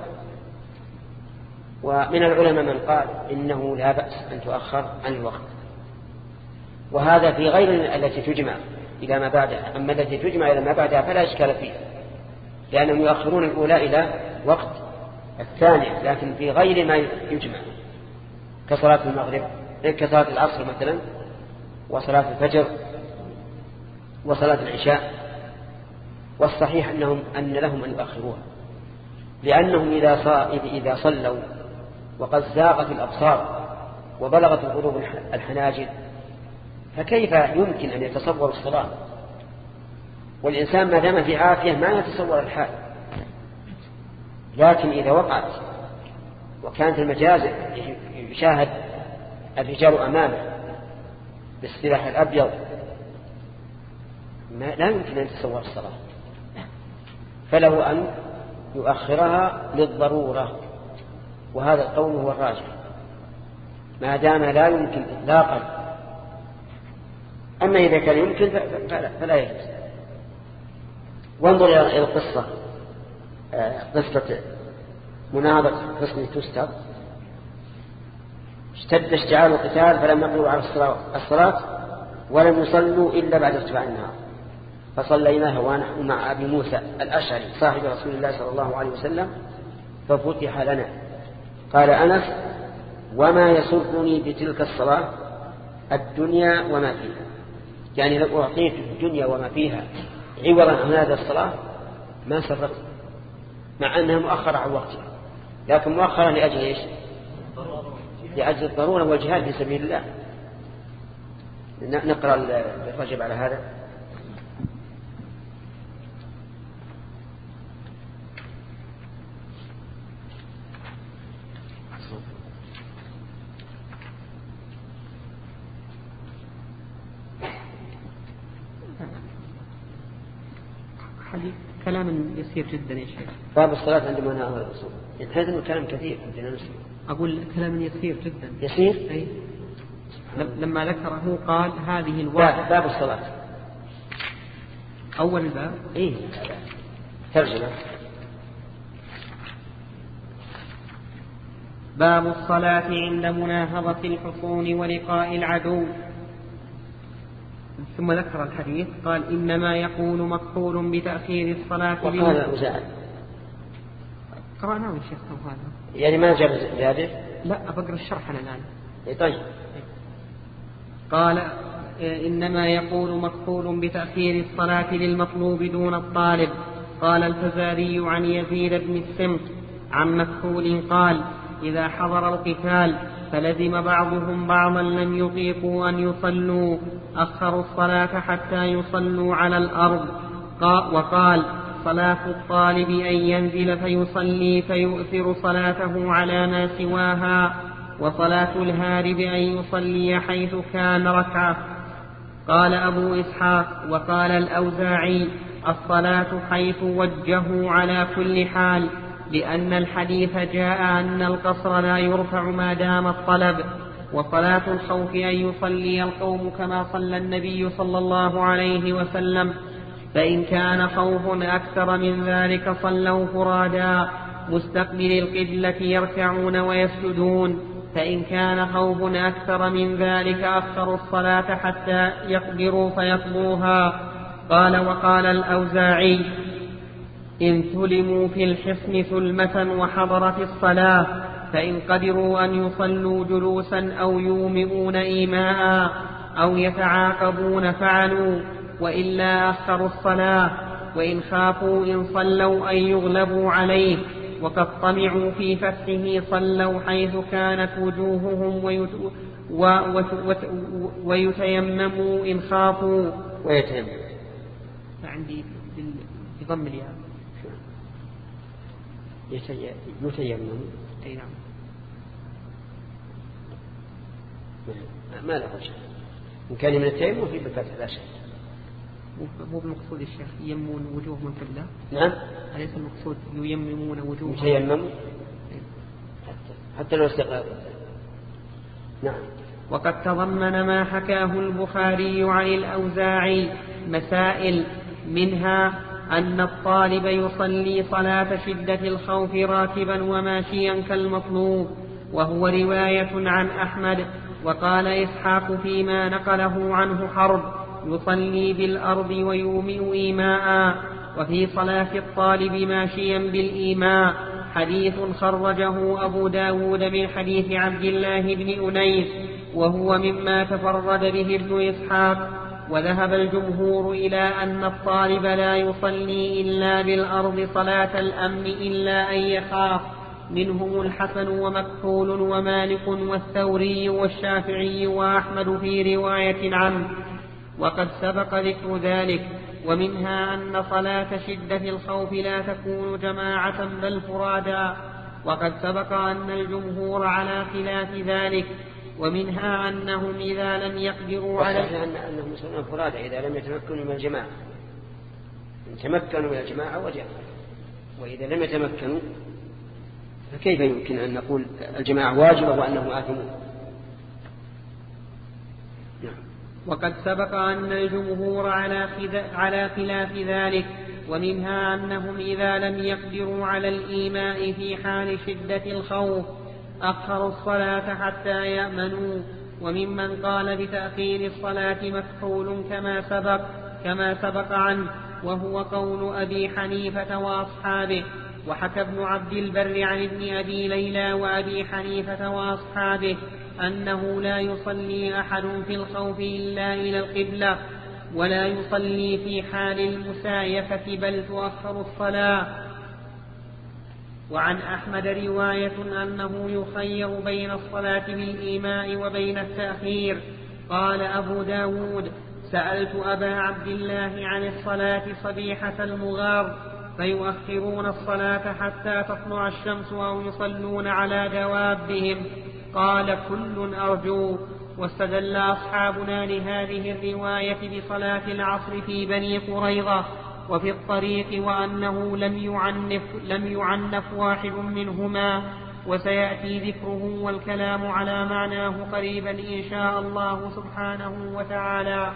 ومن العلماء من قال إنه لا بأس أن تؤخر عن الوقت، وهذا في غير التي تجمع إلى ما بعدها. أما التي تجمع إلى ما بعدها فلا إشكال فيه، لأنهم يؤخرون الأولى إلى وقت الثانية، لكن في غير ما يجمع كصلاة المغرب، كصلاة العصر مثلا، وصلاة الفجر، وصلاة العشاء. والصحيح أنهم أن لهم أن يؤخروها، لأنهم إذا إذا صلوا وقد زاغت الأبصار وبلغت القلوب الحناجر فكيف يمكن أن يتصور الصلاة؟ والإنسان ما دام في عافية ما يتصور الحال. لكن إذا وقعت وكانت المجازر يشاهد الرجال أمامه بالسلاح الأبيض ما لا يمكن أن يتصور الصلاة، فله أن يؤخرها للضرورة، وهذا القول هو الراجح ما دام لا يمكن إطلاقا. أما إذا كان يمكن فلا, فلا يجوز. وانظر إلى القصة، قصة مناظرة حصن تستر، اشتد اشتعال القتال فلم يقدروا على الصلاة ولم يصلوا إلا بعد ارتفاع النهار، فصليناها ونحن مع أبي موسى الأشعري صاحب رسول الله صلى الله عليه وسلم ففتح لنا. قال أنس: وما يسرني بتلك الصلاة الدنيا وما فيها، يعني لو أعطيت الدنيا وما فيها عوضا عن هذه الصلاة ما سرت، مع أنها مؤخرة عن وقتها، لكن مؤخرة لأجل إيش؟ لأجل الضرورة والجهاد في سبيل الله. نقرأ الرجب على هذا. حديث كلام يسير جدا يا شيخ. باب الصلاة عندما نهى الرسول، بحيث انه كلام كثير عندنا نسمع. اقول كلام يسير جدا. يسير؟ اي لما ذكره قال هذه الواحدة. باب الصلاة اول الباب. ايه ترجمة. باب الصلاة عند مناهضة الحصون ولقاء العدو. ثم ذكر الحديث قال إنما يكون مكحول بتأخير الصلاة. وقال الأوزاعي. قرأناه الشيخ هذا يعني ما جاب زيادة؟ لا أبقر الشرح أنا الآن. إيه طيب. قال إنما يكون مكحول بتأخير الصلاة للمطلوب دون الطالب. قال الفزاري عن يزيد بن السمت عن مكحول قال إذا حضر القتال فلزم بعضهم بعضا لم يطيقوا أن يصلوا أخروا الصلاة حتى يصلوا على الأرض. وقال صلاة الطالب أن ينزل فيصلي فيؤثر صلاته على ما سواها، وصلاة الهارب أن يصلي حيث كان ركعة. قال أبو إسحاق وقال الأوزاعي الصلاة حيث وجهوا على كل حال، لأن الحديث جاء أن القصر لا يرفع ما دام الطلب. وصلاة الخوف أن يصلي القوم كما صلى النبي صلى الله عليه وسلم، فإن كان خوف أكثر من ذلك صلوا فرادا مستقبل القبلة يركعون ويسجدون، فإن كان خوف أكثر من ذلك أخروا الصلاة حتى يقدروا فيقضوها. قال وقال الأوزاعي إن ثلموا في الحصن ثلمة وحضرت الصلاة فإن قدروا أن يصلوا جلوسا أو يومئون إيماء أو يتعاقبون فعلوا، وإلا أخروا الصلاة. وإن خافوا إن صلوا أن يغلبوا عليه وقد طمعوا في فتحه صلوا حيث كانت وجوههم ويت... و... وت... وت... ويتيمموا إن خافوا. ويتيمم عندي بضم الياء يتيمم. أي نعم. ما له وجه. إن كان من التيمم في بالفتح لا شيء. مو بالمقصود الشيخ يمون وجوههم القبلة؟ نعم. أليس المقصود ييممون وجوههم؟ يتيمموا حتى, حتى لو استقلال. نعم. وقد تضمن ما حكاه البخاري عن الأوزاعي مسائل، منها أن الطالب يصلي صلاة شدة الخوف راكبا وماشيا كالمطلوب، وهو رواية عن أحمد. وقال إسحاق فيما نقله عنه حرب: يصلي بالأرض ويومئ إيماء. وفي صلاة الطالب ماشيا بالإيماء حديث خرجه أبو داود من حديث عبد الله بن أنيس، وهو مما تفرد به ابن إسحاق. وذهب الجمهور إلى أن الطالب لا يصلي إلا بالأرض صلاة الأمن إلا أن يخاف، منهم الحسن ومكحول ومالك والثوري والشافعي وأحمد في رواية عنه، وقد سبق ذكر ذلك. ومنها أن صلاة شدة الخوف لا تكون جماعة بل فرادا، وقد سبق أن الجمهور على خلاف ذلك. ومنها أنهم إذا لم يقدروا على أنهم يصلون فرادا إذا لم يتمكنوا من الجماعة، إن تمكنوا من الجماعة وجاء، وإذا لم يتمكنوا فكيف يمكن أن نقول الجماعة واجبة وأنهم آثمون؟ وقد سبق أن الجمهور على خلاف ذلك. ومنها أنهم إذا لم يقدروا على الإيماء في حال شدة الخوف أخروا الصلاة حتى يأمنوا. وممن قال بتأخير الصلاة مكحول كما سبق كما سبق عنه، وهو قول أبي حنيفة وأصحابه. وحكى ابن عبد البر عن ابن أبي ليلى وأبي حنيفة وأصحابه أنه لا يصلي أحد في الخوف إلا إلى القبلة، ولا يصلي في حال المسايفة بل تؤخر الصلاة. وعن أحمد رواية أنه يخير بين الصلاة بالإيماء وبين التأخير. قال أبو داود: سألت أبا عبد الله عن الصلاة صبيحة المغار، فيؤخرون الصلاة حتى تطلع الشمس أو يصلون على دوابهم. قال: كل أرجو. واستدل أصحابنا لهذه الرواية بصلاة العصر في بني قريظة وفي الطريق، وأنه لم يعنف, لم يعنف واحد منهما، وسيأتي ذكره والكلام على معناه قريبا إن شاء الله سبحانه وتعالى.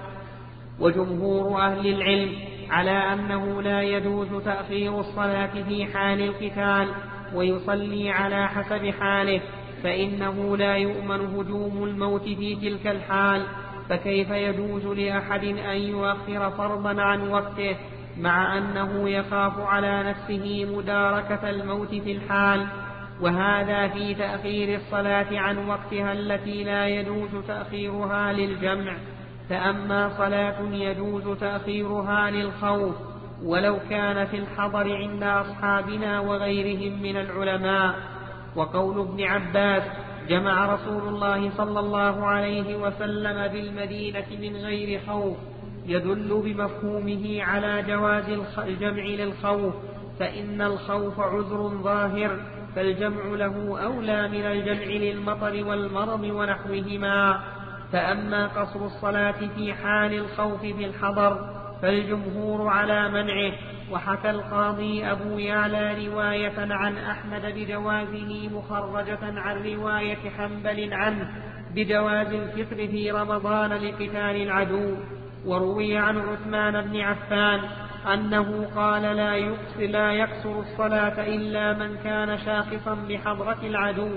وجمهور أهل العلم على أنه لا يجوز تأخير الصلاة في حال القتال، ويصلي على حسب حاله، فإنه لا يؤمن هجوم الموت في تلك الحال، فكيف يجوز لأحد أن يؤخر فرضا عن وقته مع أنه يخاف على نفسه مداركة الموت في الحال؟ وهذا في تأخير الصلاة عن وقتها التي لا يجوز تأخيرها للجمع. فأما صلاة يجوز تأخيرها للخوف ولو كان في الحضر عند أصحابنا وغيرهم من العلماء. وقول ابن عباس: جمع رسول الله صلى الله عليه وسلم بالمدينة من غير خوف، يدل بمفهومه على جواز الجمع للخوف، فإن الخوف عذر ظاهر، فالجمع له أولى من الجمع للمطر والمرض ونحوهما. فأما قصر الصلاة في حال الخوف في الحضر فالجمهور على منعه. وحكى القاضي أبو يعلى رواية عن أحمد بجوازه مخرجة عن رواية حنبل عنه بجواز الفطر في رمضان لقتال العدو. وروي عن عثمان بن عفان أنه قال: لا يقصر, لا يقصر الصلاة إلا من كان شاخصا بحضرة العدو.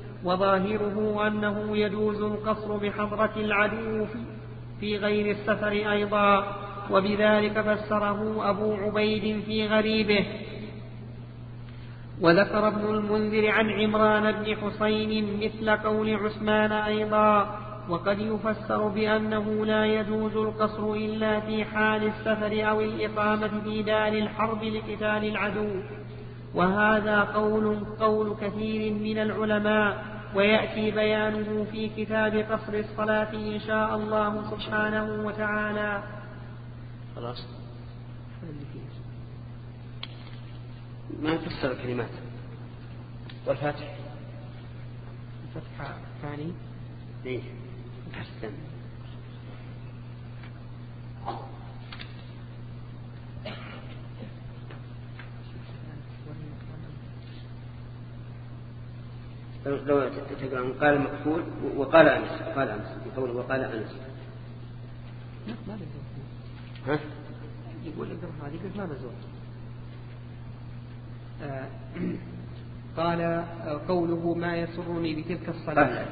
وظاهره أنه يجوز القصر بحضرة العدو في غير السفر أيضا، وبذلك فسره أبو عبيد في غريبه. وذكر ابن المنذر عن عمران بن حسين مثل قول عثمان أيضا. وقد يفسر بأنه لا يجوز القصر إلا في حال السفر أو الإقامة في دار الحرب لقتال العدو، وهذا قول قول كثير من العلماء، ويأتي بيانه في كتاب قصر الصلاة إن شاء الله سبحانه وتعالى. خلاص ما تفسر الكلمات. والفاتح الفتحة الثاني ليه أحسن. لو تقرأ قال مقفول وقال أنس قال أنس يقول وقال أنس ها يقول اقرأ هذه قلت ما بزور. آه قال قوله ما يسرني بتلك الصلاة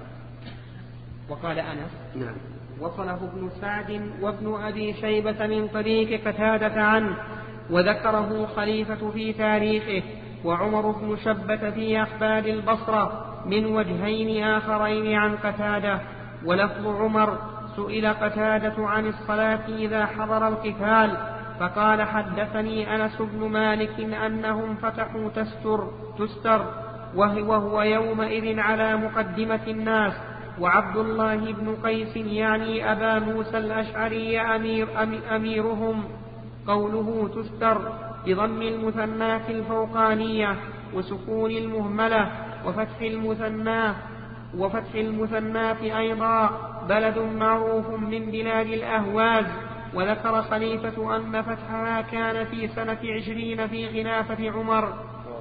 وقال أنس نعم. وصله ابن سعد وابن أبي شيبة من طريق قتادة عنه وذكره خليفة في تاريخه وعمر بن شبة في أخبار البصرة من وجهين آخرين عن قتادة. ولفظ عمر سئل قتادة عن الصلاة إذا حضر القتال فقال حدثني أنس بن مالك أنهم فتحوا تستر, تستر وهو يومئذ على مقدمة الناس وعبد الله بن قيس يعني أبا موسى الأشعري أمير أميرهم. قوله تستر بضم المثنى في الفوقانية وسكون المهملة وفتح المثنى وفتح المثنى أيضا بلد معروف من بلاد الأهواز. وذكر خليفة أن فتحها كان في سنة عشرين في خلافة عمر.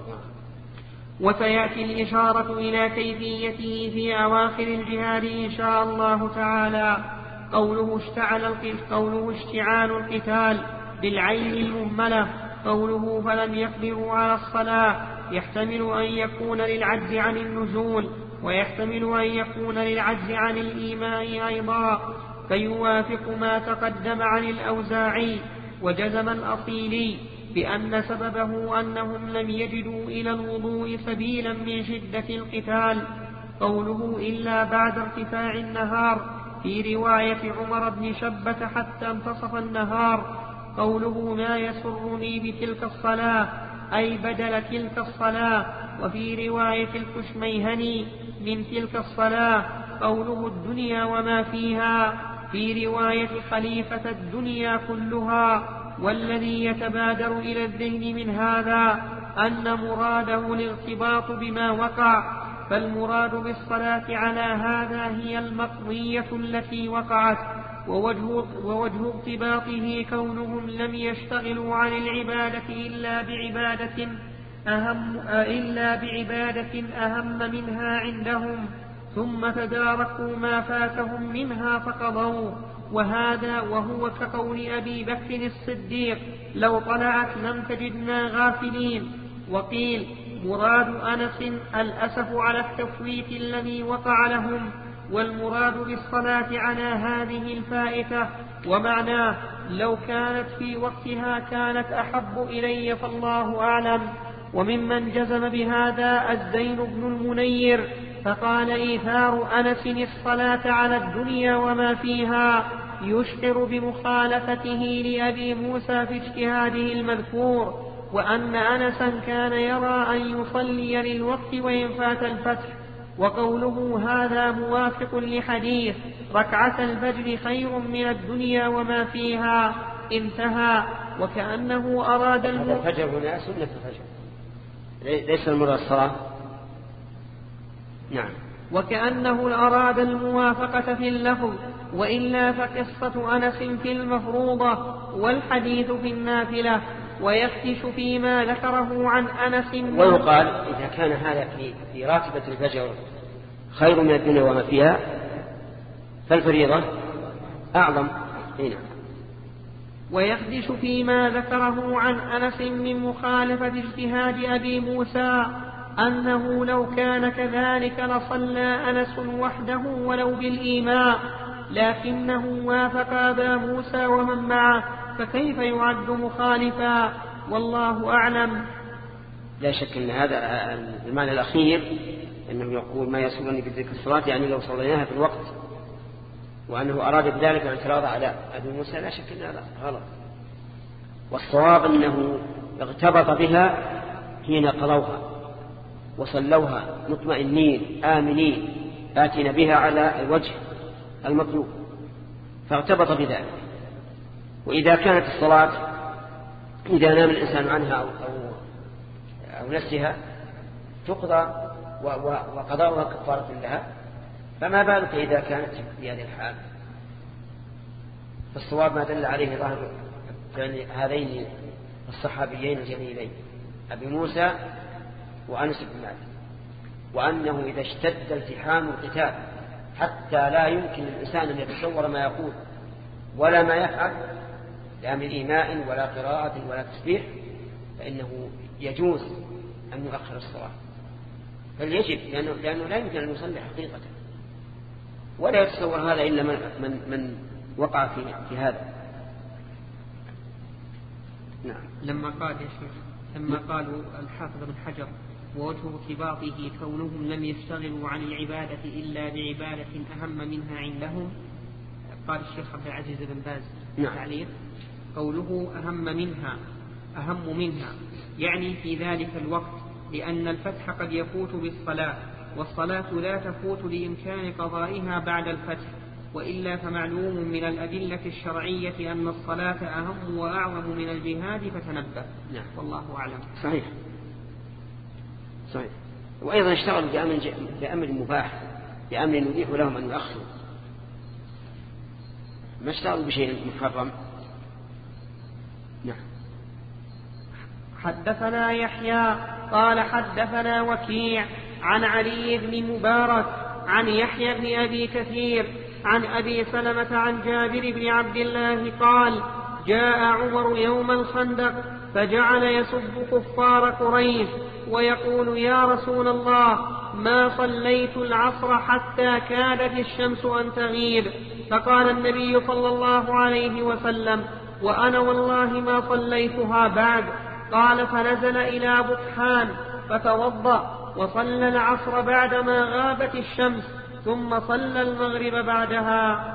وسيأتي الإشارة إلى كيفيته في أواخر الجهاد إن شاء الله تعالى. قوله اشتعل قوله اشتعال القتال بالعين المهملة. قوله فلم يقدروا على الصلاة يحتمل أن يكون للعجز عن النزول ويحتمل أن يكون للعجز عن الإيمان أيضا فيوافق ما تقدم عن الأوزاعي وجزم الأصيلي بأن سببه أنهم لم يجدوا إلى الوضوء سبيلا من شدة القتال. قوله إلا بعد ارتفاع النهار في رواية عمر بن شبة حتى انتصف النهار. قوله ما يسرني بتلك الصلاة أي بدل تلك الصلاة. وفي رواية الكشميهني من تلك الصلاة قوله الدنيا وما فيها. في رواية خليفة الدنيا كلها. والذي يتبادر إلى الذهن من هذا أن مراده الارتباط بما وقع فالمراد بالصلاة على هذا هي المقضية التي وقعت ووجه, ووجه ارتباطه كونهم لم يشتغلوا عن العبادة إلا بعبادة أهم, إلا بعبادة أهم منها عندهم ثم تداركوا ما فاتهم منها فقضوا. وهذا وهو كقول أبي بكر الصديق لو طلعت لم تجدنا غافلين. وقيل مراد أنس الأسف على التفويت الذي وقع لهم والمراد بالصلاة على هذه الفائتة. ومعناه لو كانت في وقتها كانت أحب إلي فالله أعلم. وممن جزم بهذا الزين بن المنير فقال إيثار أنس الصلاة على الدنيا وما فيها يشعر بمخالفته لأبي موسى في اجتهاده المذكور وأن أنسا كان يرى أن يصلي للوقت وإن فات الفتح. وقوله هذا موافق لحديث ركعة الفجر خير من الدنيا وما فيها انتهى. وكأنه أراد هذا الفجر هنا سنة الفجر ليس المراد الصلاة. نعم. وكأنه أراد الموافقة في اللفظ وإلا فقصة أنس في المفروضة والحديث في النافلة. ويفتش فيما ذكره عن أنس. ويقال إذا كان هذا في, في راتبة الفجر خير من الدنيا وما فيها فالفريضة أعظم. هنا. ويخدش فيما ذكره عن أنس من مخالفة اجتهاد أبي موسى أنه لو كان كذلك لصلى أنس وحده ولو بالإيماء لكنه وافق أبا موسى ومن معه فكيف يعد مخالفا والله أعلم. لا شك أن هذا المعنى الأخير أنه يقول ما يسرني بذلك الصلاة يعني لو صليناها في الوقت وأنه أراد بذلك الاعتراض على أبي موسى لا شك أن هذا غلط. والصواب أنه اغتبط بها حين قضوها وصلوها مطمئنين آمنين آتين بها على الوجه المطلوب فاغتبط بذلك. وإذا كانت الصلاة إذا نام الإنسان عنها أو, أو, أو نسيها تقضى وقضاؤها كفارة لها فما بالك إذا كانت في هذه الحال؟ فالصواب ما دل عليه ظاهر هذين الصحابيين الجليلين أبي موسى وأنس بن مالك، وأنه إذا اشتد التحام القتال حتى لا يمكن للإنسان أن يتصور ما يقول ولا ما يفعل، لا من إيماء ولا قراءة ولا تسبيح، فإنه يجوز أن يؤخر الصلاة، بل يجب، لأنه, لأنه لا يمكن أن يصلي حقيقة، ولا يتصور هذا إلا من, من, من وقع في, في هذا. نعم. لما قال يا شيخ لما قالوا الحافظ بن حجر ووجه ارتباطه كونهم لم يشتغلوا عن العبادة إلا بعبادة أهم منها عندهم، قال الشيخ عبد العزيز بن باز تعليق قوله أهم منها أهم منها يعني في ذلك الوقت، لأن الفتح قد يفوت بالصلاة، والصلاة لا تفوت لإمكان قضائها بعد الفتح، وإلا فمعلوم من الأدلة الشرعية أن الصلاة أهم وأعظم من الجهاد، فتنبه. نعم. والله أعلم. صحيح صحيح. وأيضا اشتغلوا بأمر, بأمر مباح، بأمر يبيح لهم أن يؤخروا، ما اشتغلوا بشيء محرم. نعم. حدثنا يحيى قال حدثنا وكيع عن علي بن مبارك عن يحيى بن أبي كثير عن أبي سلمة عن جابر بن عبد الله قال جاء عمر يوم الخندق فجعل يسب كفار قريش ويقول يا رسول الله ما صليت العصر حتى كادت الشمس أن تغيب، فقال النبي صلى الله عليه وسلم وأنا والله ما صليتها بعد. قال فنزل إلى بطحان فتوضأ وصلى العصر بعدما غابت الشمس، ثم صلى المغرب بعدها.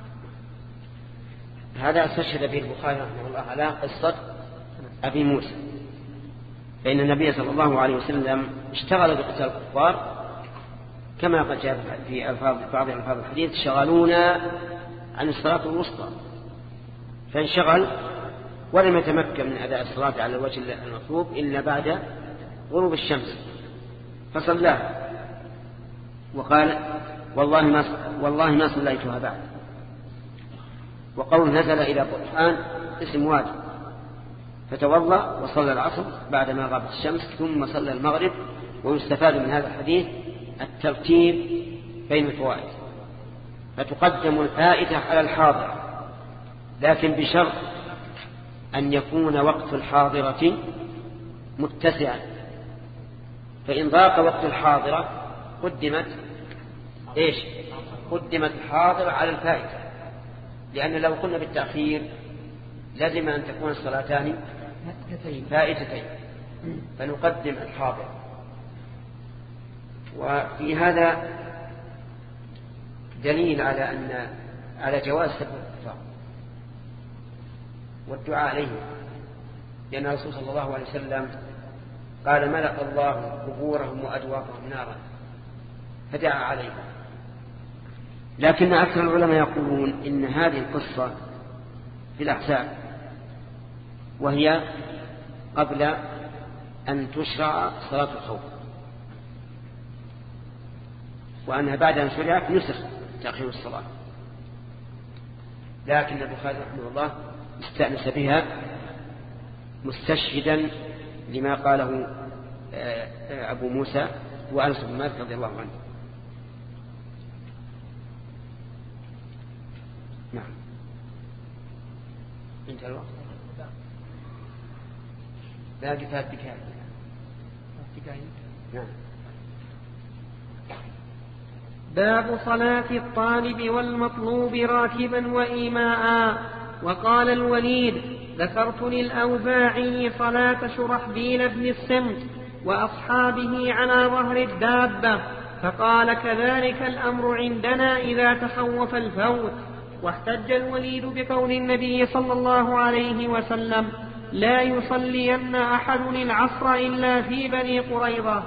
هذا استشهد به البخاري رحمه الله على قصة أبي موسى، فإن النبي صلى الله عليه وسلم اشتغل بقتال الكفار كما قد جاء في ألفاظ بعض ألفاظ الحديث شغلونا عن الصلاة الوسطى، فانشغل ولم يتمكن من أداء الصلاة على الوجه المطلوب إلا بعد غروب الشمس، فصلاها وقال والله ما والله ما صليتها بعد. وقول نزل إلى بطحان اسم وادي، فتوضأ وصلى العصر بعدما غابت الشمس ثم صلى المغرب. ويستفاد من هذا الحديث الترتيب بين الفوائد، فتقدم الفائدة على الحاضر، لكن بشرط أن يكون وقت الحاضرة متسعا، فإن ضاق وقت الحاضرة قدمت إيش؟ قدمت الحاضرة على الفائدة، لأن لو قلنا بالتأخير لازم أن تكون الصلاتان فائتتين، فنقدم الحاضر. وفي هذا دليل على أن على جواز سب الكفار والدعاء عليهم، لأن الرسول صلى الله عليه وسلم قال ملأ الله قبورهم وأدوارهم نارا فدعا عليهم. لكن أكثر العلماء يقولون إن هذه القصة في الأحزاب، وهي قبل أن تشرع صلاة الخوف، وأنها بعد أن شرعت نسخ تأخير الصلاة، لكن البخاري رحمه الله استأنس بها مستشهدا لما قاله أبو موسى وأنس بن مالك رضي الله عنه. نعم. انتهى الوقت. باقي ثلاث دقائق. نعم. باب صلاة الطالب والمطلوب راكبا وإيماء. وقال الوليد ذكرت للأوزاعي صلاة شرحبيل بن السمت وأصحابه على ظهر الدابة، فقال كذلك الأمر عندنا إذا تخوف الفوت. واحتج الوليد بقول النبي صلى الله عليه وسلم لا يصلين أحد العصر إلا في بني قريظة.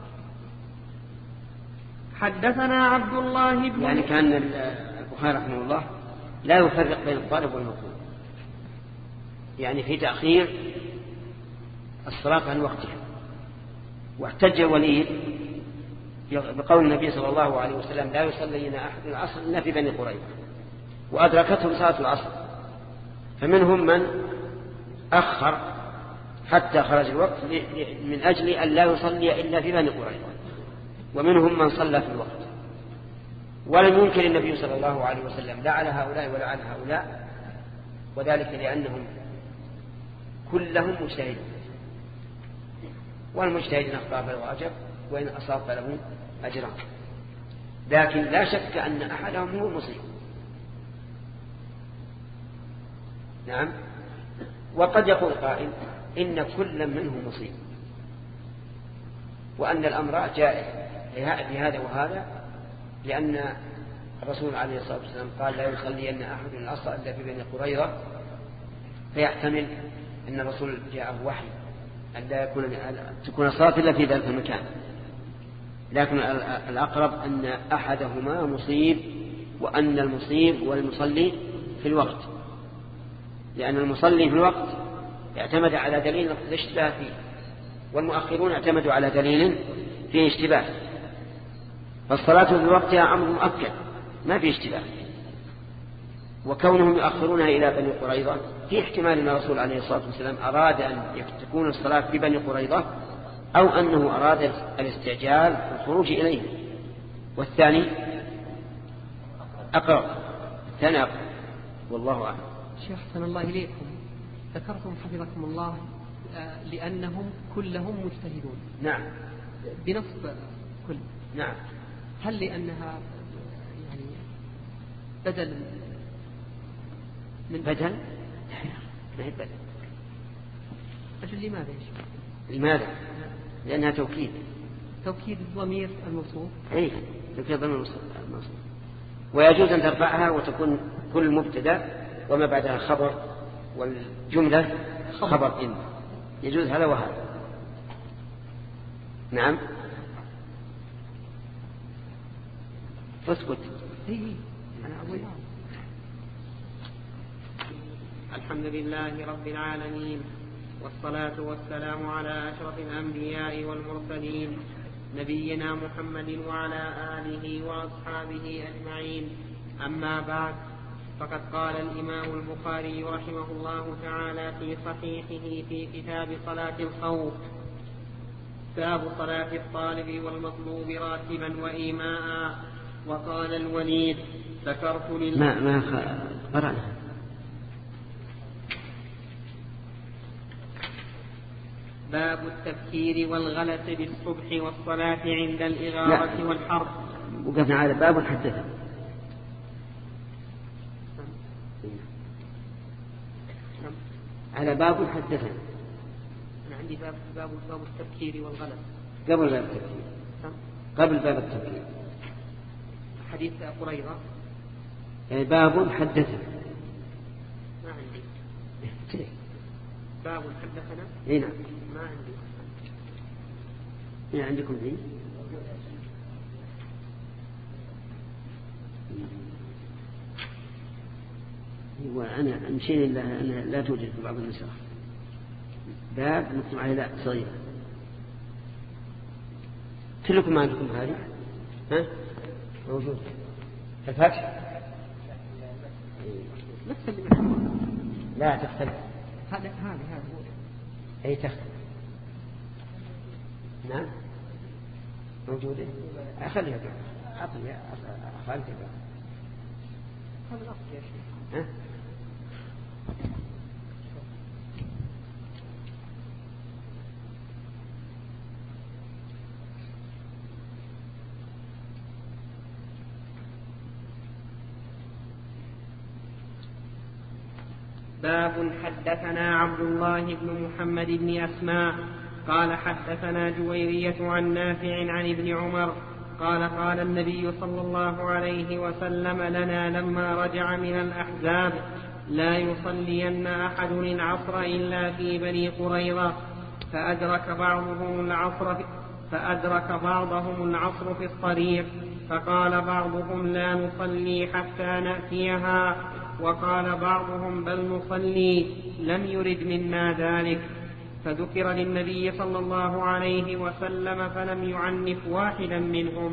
حدثنا عبد الله بن يعني كان البخاري رحمه الله لا يفرق بين الطالب والمطلوب، يعني في تأخير الصلاة عن وقتها. واحتج الوليد بقول النبي صلى الله عليه وسلم لا يصلينا أحد العصر إلا في بني قريظة، وأدركتهم صلاة العصر، فمنهم من أخر حتى خرج الوقت من أجل أن لا يصلي إلا في بني قريظة، ومنهم من صلى في الوقت. ولم ينكر النبي صلى الله عليه وسلم لا على هؤلاء ولا على هؤلاء، وذلك لأنهم كلهم مجتهدون، والمجتهد إن أخطأ فله أجر وإن أصاب فله أجران، لكن لا شك أن أحدهم هو المصيب. نعم. وقد يقول قائل إن كل منهم مصيب، وأن الأمر جائز لهذا وهذا، لأن الرسول عليه الصلاة والسلام قال لا يصلين أحد العصر إلا في بني قريظة، فيحتمل أن الرسول جاءه وحي أن لا يكون تكون الصلاة إلا في ذلك المكان، لكن الأقرب أن أحدهما مصيب، وأن المصيب والمصلي في الوقت، لأن المصلي في الوقت اعتمد على دليل الاشتباه فيه، والمؤخرون اعتمدوا على دليل فيه اشتباه، فالصلاة في وقتها أمر مؤكد ما فيه اشتباه. وكونهم يؤخرونها إلى بني قريظة في احتمال أن الرسول عليه الصلاة والسلام أراد أن تكون الصلاة في بني قريظة، أو أنه أراد الاستعجال والخروج إليه. والثاني أقرب، الثاني أقرب، والله أعلم. شيخ أحسن الله إليكم، ذكرتم حفظكم الله لأنهم كلهم مجتهدون. نعم. بنصب كل. نعم. هل لأنها يعني بدل من بدل؟ ما هي بدل. أجل لماذا يا شيخ؟ لماذا؟ لأنها توكيد. توكيد الضمير الموصوف. أي توكيد الضمير الموصوف، ويجوز أن ترفعها وتكون كل مبتدأ وما بعدها خبر، والجملة خبر إن، يجوز هذا وهذا. نعم. فاسكت. أنا أقول الحمد لله رب العالمين، والصلاة والسلام على أشرف الأنبياء والمرسلين، نبينا محمد وعلى آله وأصحابه أجمعين. أما بعد، فقد قال الإمام البخاري رحمه الله تعالى في صحيحه في كتاب صلاة الخوف: باب صلاة الطالب والمطلوب راتبا وإيماء. وقال الوليد: ذكرت لله ما ما قرأنا باب التبكير والغلس بالصبح والصلاة عند الإغارة والحرب. وقفنا على باب حدثنا. على باب حدثنا. أنا عندي باب باب باب التبكير والغلس. قبل باب التبكير. قبل باب التبكير. حديث قريظة. باب حدثنا. ما عندي. باب حدثنا. اي نعم. ما عندي. ايه عندكم ذي؟ وأنا أمشي إلا أنها لا توجد في بعض النسخ. باب مكتوب عليه لا صغيرة. كلكم ما عندكم هذه؟ ها؟ موجود. الفتح؟ لا تختلف. هذا هذا هذا أي تختلف. نعم موجودة. أخليها بقى. أعطني أخليها بقى. هذا الأصل يا شيخ. ها؟ باب حدثنا عبد الله بن محمد بن أسماء قال حدثنا جويرية عن نافع عن ابن عمر قال قال النبي صلى الله عليه وسلم لنا لما رجع من الأحزاب: لا يصلين أحد العصر إلا في بني قريظة. فأدرك بعضهم العصر في فأدرك بعضهم العصر في الطريق، فقال بعضهم: لا نصلي حتى نأتيها. وقال بعضهم: بل نصلي، لم يرد منا ذلك. فذكر للنبي صلى الله عليه وسلم فلم يعنف واحدا منهم.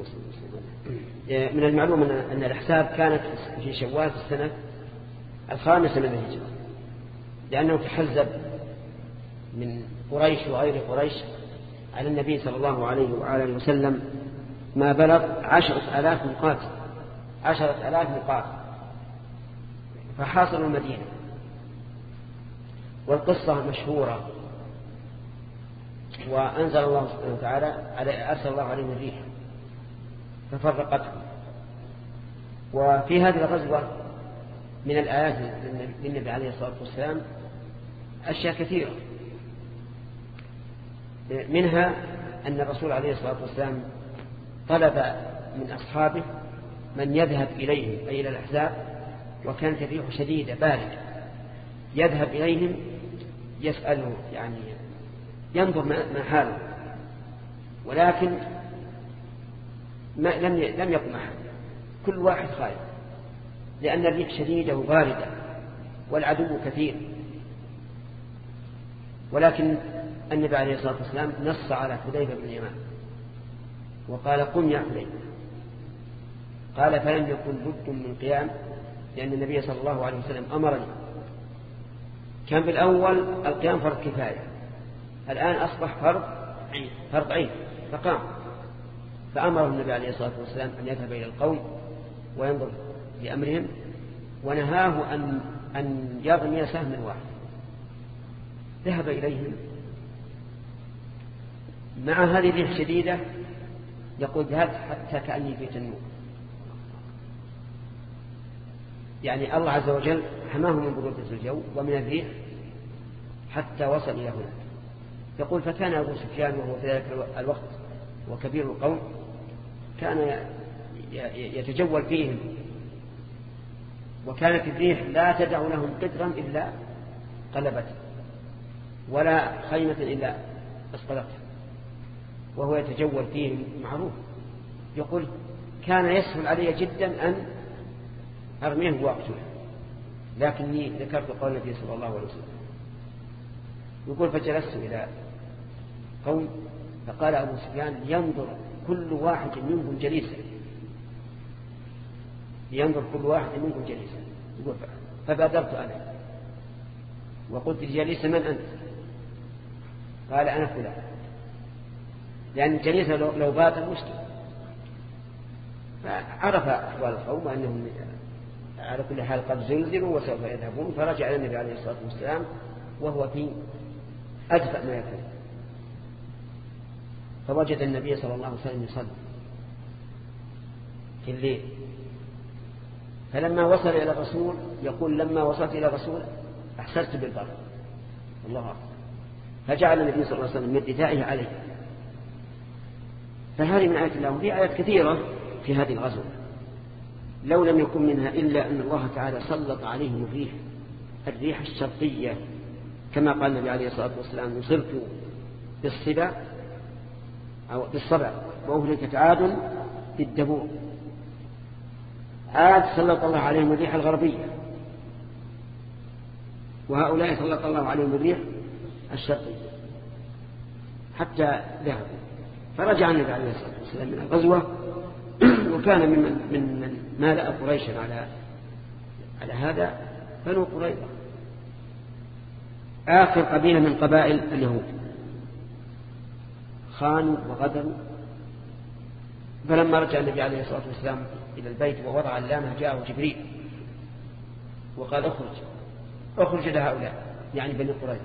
من المعلوم أن الأحساب كانت في شوال في السنة الخامسة من الهجرة، لأنه تحزب من قريش وغير قريش على النبي صلى الله عليه وآله وسلم ما بلغ عشرة آلاف مقاتل عشرة آلاف مقاتل فحاصروا المدينة. والقصة مشهورة، وأنزل الله سبحانه وتعالى أرسل الله عليهم الريح ففرقتهم. وفي هذه الغزوة من الآيات للنبي عليه الصلاة والسلام أشياء كثيرة، منها أن الرسول عليه الصلاة والسلام طلب من أصحابه من يذهب إليهم أي إلى الأحزاب، وكانت الريح شديدة باردة، يذهب إليهم يسأله يعني ينظر ما حاله، ولكن ما لم لم يقم أحد، كل واحد خائف، لأن الريح شديدة وباردة والعدو كثير. ولكن النبي عليه الصلاة والسلام نص على حذيفة بن اليمان وقال قم يا حذيفة، قال فلم يكن بد من قيام، لأن النبي صلى الله عليه وسلم أمرني. كان بالأول القيام فرض كفاية، الآن أصبح فرض فرض عين فقام، فأمره النبي عليه الصلاة والسلام أن يذهب إلى القوم وينظر لأمرهم، ونهاه أن أن يرمي سهما واحد. ذهب إليهم مع هذه الريح الشديدة، يقول ذهبت حتى كأني في تنور، يعني الله عز وجل حماه من برودة الجو ومن الريح حتى وصل إلى هنا. يقول فكان أبو سفيان وهو في ذلك الوقت وكبير القوم كان يتجول فيهم، وكانت الريح لا تدع لهم قدرا إلا قلبته ولا خيمة إلا أسقلته، وهو يتجول فيهم معروف. يقول كان يسهل علي جدا أن أرميه وأقتله، لكني ذكرت قول النبي صلى الله عليه وسلم. يقول فجلست إلى قوم فقال أبو سفيان ينظر كل واحد منهم جليسا، ينظر كل واحد منهم جليسا. يقول فبادرت أنا وقلت لجليس من أنت؟ قال أنا فلان، لأن الجليس لو بات المشكلة. فعرف أحوال القوم وأنهم على كل حال قد زلزلوا وسوف يذهبون، فرجع النبي عليه الصلاة والسلام وهو في أدفأ ما يكون، فوجد النبي صلى الله عليه وسلم يصلي في الليل. فلما وصل إلى الرسول يقول لما وصلت إلى الرسول أحسست بالبرد، الله أكبر، فجعل النبي صلى الله عليه وسلم من ردائه عليه. فهذه من آيات الله، وفي آيات كثيرة في هذه الغزوة لو لم يكن منها إلا أن الله تعالى سلط عليهم الريح الريح الشرقية، كما قال النبي عليه الصلاة والسلام نصرت بالصبا أو بالصبع وأهلكت عاد بالدبور. عاد سلط الله عليهم الريح الغربية، وهؤلاء سلط الله عليهم الريح الشرقية حتى ذهبوا. فرجع النبي عليه الصلاة والسلام من الغزوة، وكان من من ما لأ قريشا على على هذا بنو قريظة، آخر قبيلة من قبائل اليهود، خانوا وغدروا. فلما رجع النبي عليه الصلاة والسلام إلى البيت ووضع علامة جاءه جبريل وقال اخرج اخرج لهؤلاء يعني بني قريظة.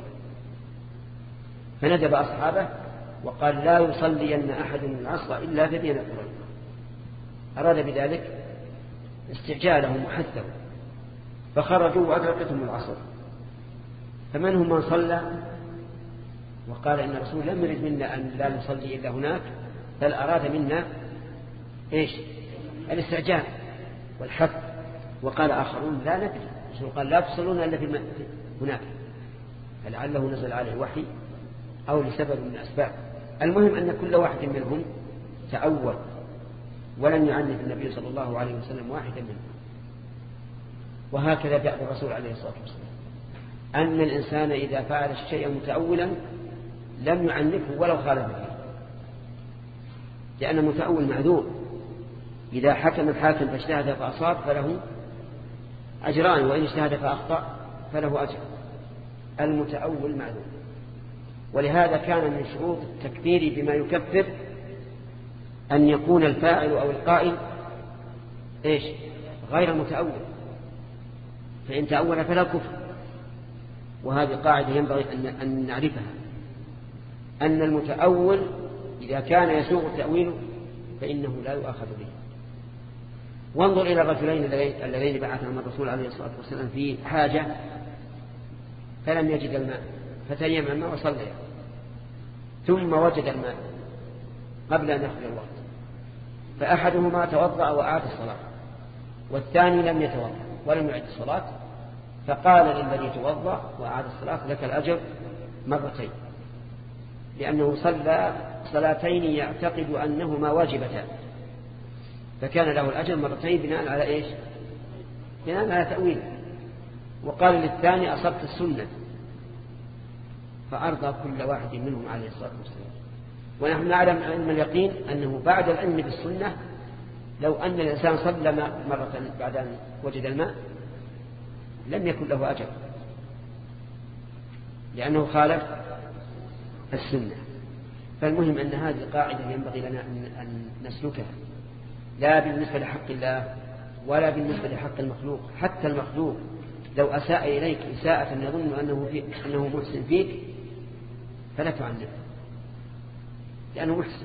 فندب أصحابه وقال لا يصلين أحد من العصر إلا في بني قريظة. أراد بذلك استعجالهم وحثهم، فخرجوا وأدركتهم العصر. فمنهم من صلى وقال إن الرسول لم يرد منا أن لا نصلي إلا هناك، بل أراد منا إيش الاستعجال والحث. وقال آخرون لا ندري، الرسول قال لا تصلون إلا في هناك، فلعله نزل عليه وحي أو لسبب من الأسباب. المهم أن كل واحد منهم تأول ولم يعنف النبي صلى الله عليه وسلم واحدا منهم. وهكذا بعد الرسول عليه الصلاة والسلام أن الإنسان إذا فعل الشيء متأولا لم يعنفه ولو خالف فيه، لأن المتأول معذور. إذا حكم الحاكم فاجتهد فأصاب فله أجران، وإن اجتهد فأخطأ فله أجر. المتأول معذور. ولهذا كان من شروط التكفير بما يكفر أن يكون الفاعل أو القائل إيش؟ غير متأول، فإن تأول فلا كفر. وهذه قاعدة ينبغي أن نعرفها، أن المتأول إذا كان يسوغ تأويله فإنه لا يؤاخذ به. وانظر إلى الرجلين اللذين بعثهم الرسول عليه الصلاة والسلام في حاجة فلم يجد الماء فتيمم الماء وصلى، ثم وجد الماء قبل أن يخرج الوقت، فأحدهما توضأ وأعاد الصلاة، والثاني لم يتوضأ ولم يعد الصلاة، فقال للذي توضأ وأعاد الصلاة لك الأجر مرتين، لأنه صلى صلاتين يعتقد أنهما واجبتان، فكان له الأجر مرتين بناء على إيش؟ بناء على تأويل. وقال للثاني أصبت السنة، فأرضى كل واحد منهم عليه الصلاة والسلام. ونحن نعلم علم اليقين أنه بعد العلم بالسنة لو أن الإنسان صلى مرة بعد أن وجد الماء لم يكن له أجر، لأنه خالف السنة. فالمهم أن هذه قاعدة ينبغي لنا أن نسلكها، لا بالنسبة لحق الله ولا بالنسبة لحق المخلوق. حتى المخلوق لو أساء إليك إساءة يظن أنه, في أنه محسن فيك فلا تعنفه، لأنه محسن.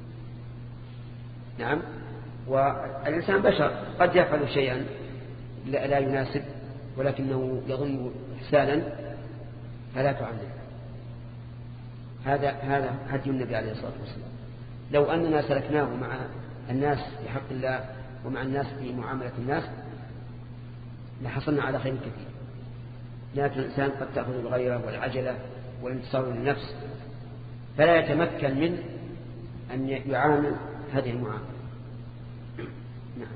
نعم. والإنسان بشر قد يفعل شيئا لا يناسب ولكنه يظن إحسانا فلا تعنفه. هذا هذا هدي النبي عليه الصلاة والسلام. لو أننا سلكناه مع الناس بحق الله ومع الناس في معاملة الناس لحصلنا على خير كثير. لكن الإنسان قد تأخذ الغيرة والعجلة والانتصار للنفس فلا يتمكن من أن يعامل هذه المعاملة. نعم.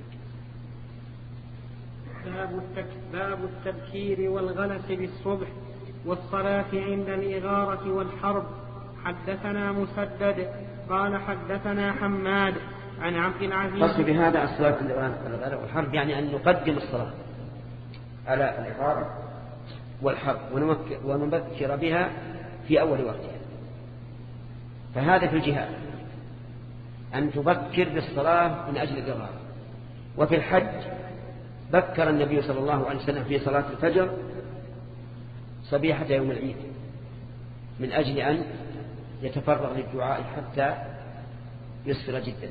باب التبكير والغلس بالصبح والصلاة عند الإغارة والحرب. حدثنا مسدد قال حدثنا حماد عن عبد العزيز. قصد بهذا الصلاة عند الإغارة والحرب يعني أن نقدم الصلاة على الإغارة والحرب ونبكر بها في أول وقتها. فهذا في الجهاد أن تبكر بالصلاة من أجل الإغارة. وفي الحج بكر النبي صلى الله عليه وسلم في صلاة الفجر صبيحة يوم العيد من أجل أن يتفرغ للدعاء حتى يسفر جدا.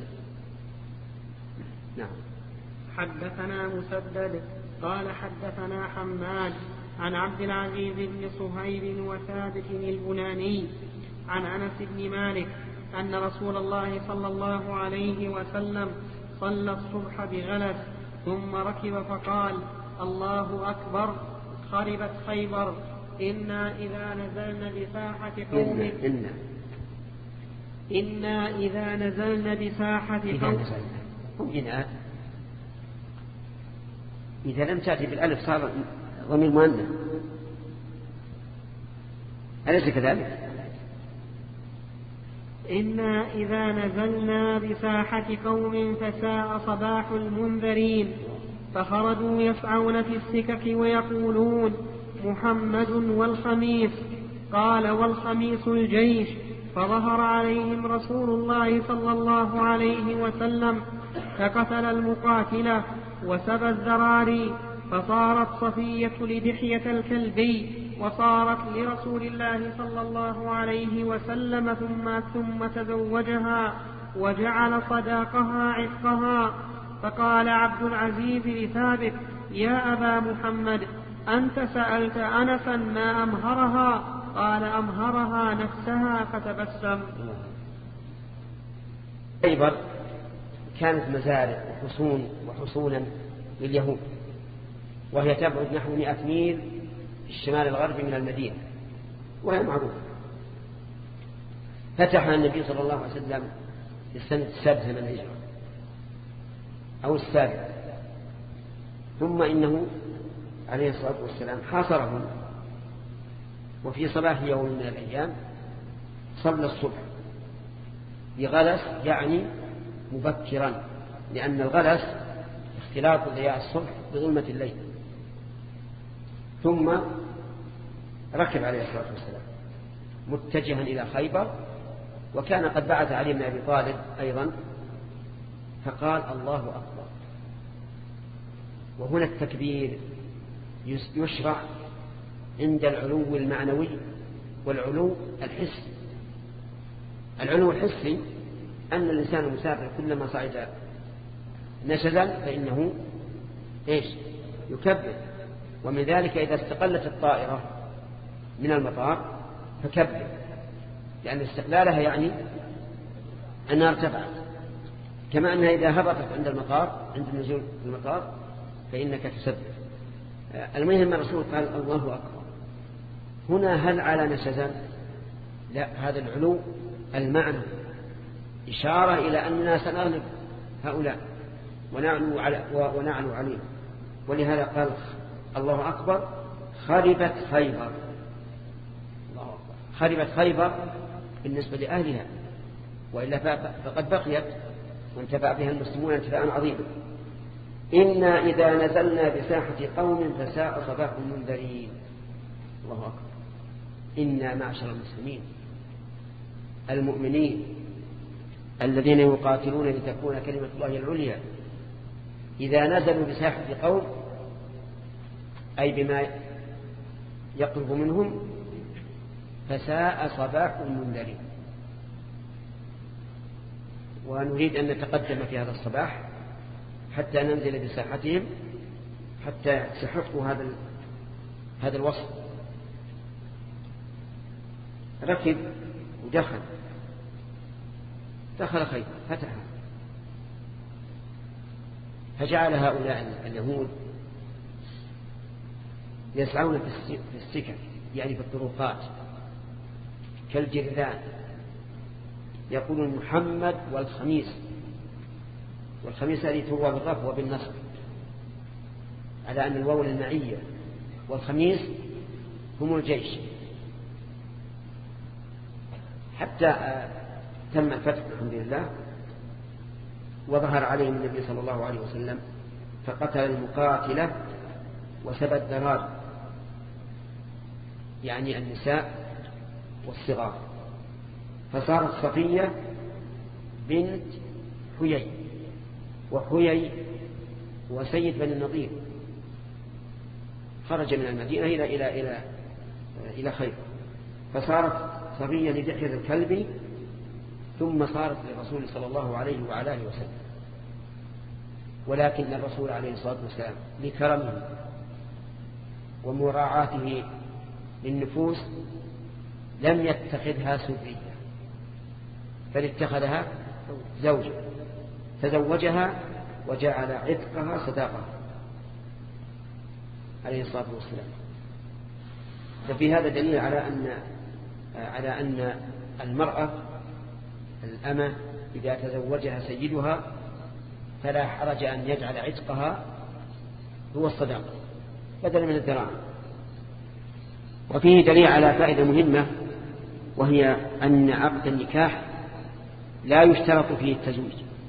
نعم. حدثنا مسدد قال حدثنا حماد عن عبد العزيز بن صهيب وثابت البناني عن أنس بن مالك أن رسول الله صلى الله عليه وسلم صلى الصبح بغلس ثم ركب فقال الله أكبر خربت خيبر إنا إذا نزلنا بساحة قوم إنا, إنا إذا نزلنا بساحة قوم إنا إذا لم تأتي بالألف صار ضمير مؤنث، أليس كذلك؟ إنا إذا نزلنا بساحة قوم فساء صباح المنذرين فخرجوا يسعون في السكك ويقولون محمد والخميس. قال والخميس الجيش. فظهر عليهم رسول الله صلى الله عليه وسلم فقتل المقاتلة وسبى الذراري، فصارت صفية لدحية الكلبي وصارت لرسول الله صلى الله عليه وسلم ثم, ثم تزوجها وجعل صداقها عتقها. فقال عبد العزيز لثابت يا أبا محمد أنت سألت أنسا ما أمهرها؟ قال أمهرها نفسها فتبسم. خيبر كانت مزارع وحصون وحصونا لليهود، وهي تبعد نحو مئة ميل في الشمال الغربي من المدينة، وهي معروفة. فتح النبي صلى الله عليه وسلم في السنة السادسة من الهجرة أو السابعة، ثم إنه عليه الصلاة والسلام حاصرهم وفي صباح يوم من الأيام صلى الصبح بغلس، يعني مبكرا، لأن الغلس اختلاط ضياء الصبح بظلمة الليل. ثم ركب عليه الصلاة والسلام متجها إلى خيبر، وكان قد بعث علي بن أبي طالب أيضا، فقال الله أكبر. وهنا التكبير يشرع عند العلو المعنوي والعلو الحسي. العلو الحسي أن الإنسان المسافر كلما صعد نشزا فإنه إيش؟ يكبر. ومن ذلك إذا استقلت الطائرة من المطار فكبر، لأن استقلالها يعني أنها ارتفعت، كما أنها إذا هبطت عند المطار عند النزول في المطار فإنك تسبح. المهم الرسول قال الله أكبر. هنا هل على نشزا؟ لا، هذا العلو المعنى إشارة إلى أننا سنغلب هؤلاء ونعلو على ونعلو عليهم. ولهذا قال الله أكبر خربت خيبر. الله أكبر خربت خيبر بالنسبة لأهلها، وإلا فقد بقيت وانتفع بها المسلمون انتفاعا عظيما. إنا إذا نزلنا بساحة قوم فساء صباح المنذرين. الله أكبر. إنا معشر المسلمين المؤمنين الذين يقاتلون لتكون كلمة الله العليا، إذا نزلوا بساحة قوم أي بما يقرب منهم فساء صباح المنذرين. ونريد أن نتقدم في هذا الصباح حتى ننزل بساحتهم حتى يستحقوا هذا هذا الوصف. ركب ودخل دخل خيبر فتحها، فجعل هؤلاء اليهود يسعون في السكك، يعني في الطرقات كالجرذان، يقولون محمد والخميس، والخميس هذه تروى بالرفع وبالنصب على أن الواو المعية، والخميس هم الجيش. حتى تم الفتح الحمد لله، وظهر عليهم النبي صلى الله عليه وسلم فقتل المقاتلة وسبى الدرار، يعني النساء والصغار، فصارت صفية بنت حيي، وحيي وسيد بن النضير خرج من المدينة إلى إلى إلى إلى خيبر، فصارت صفية لدحية الكلب، ثم صارت للرسول صلى الله عليه وعلى آله وسلم. ولكن الرسول عليه الصلاة والسلام لكرمه ومراعاته للنفوس لم يتخذها سرية، بل اتخذها زوجة، تزوجها وجعل عتقها صداقة عليه الصلاة والسلام. ففي هذا دليل على أن على أن المرأة الأمة إذا تزوجها سيدها فلا حرج أن يجعل عتقها هو الصداقة بدلا من الدراهم. وفيه دليل على فائدة مهمة، وهي أن عقد النكاح لا يشترط فيه التزويج،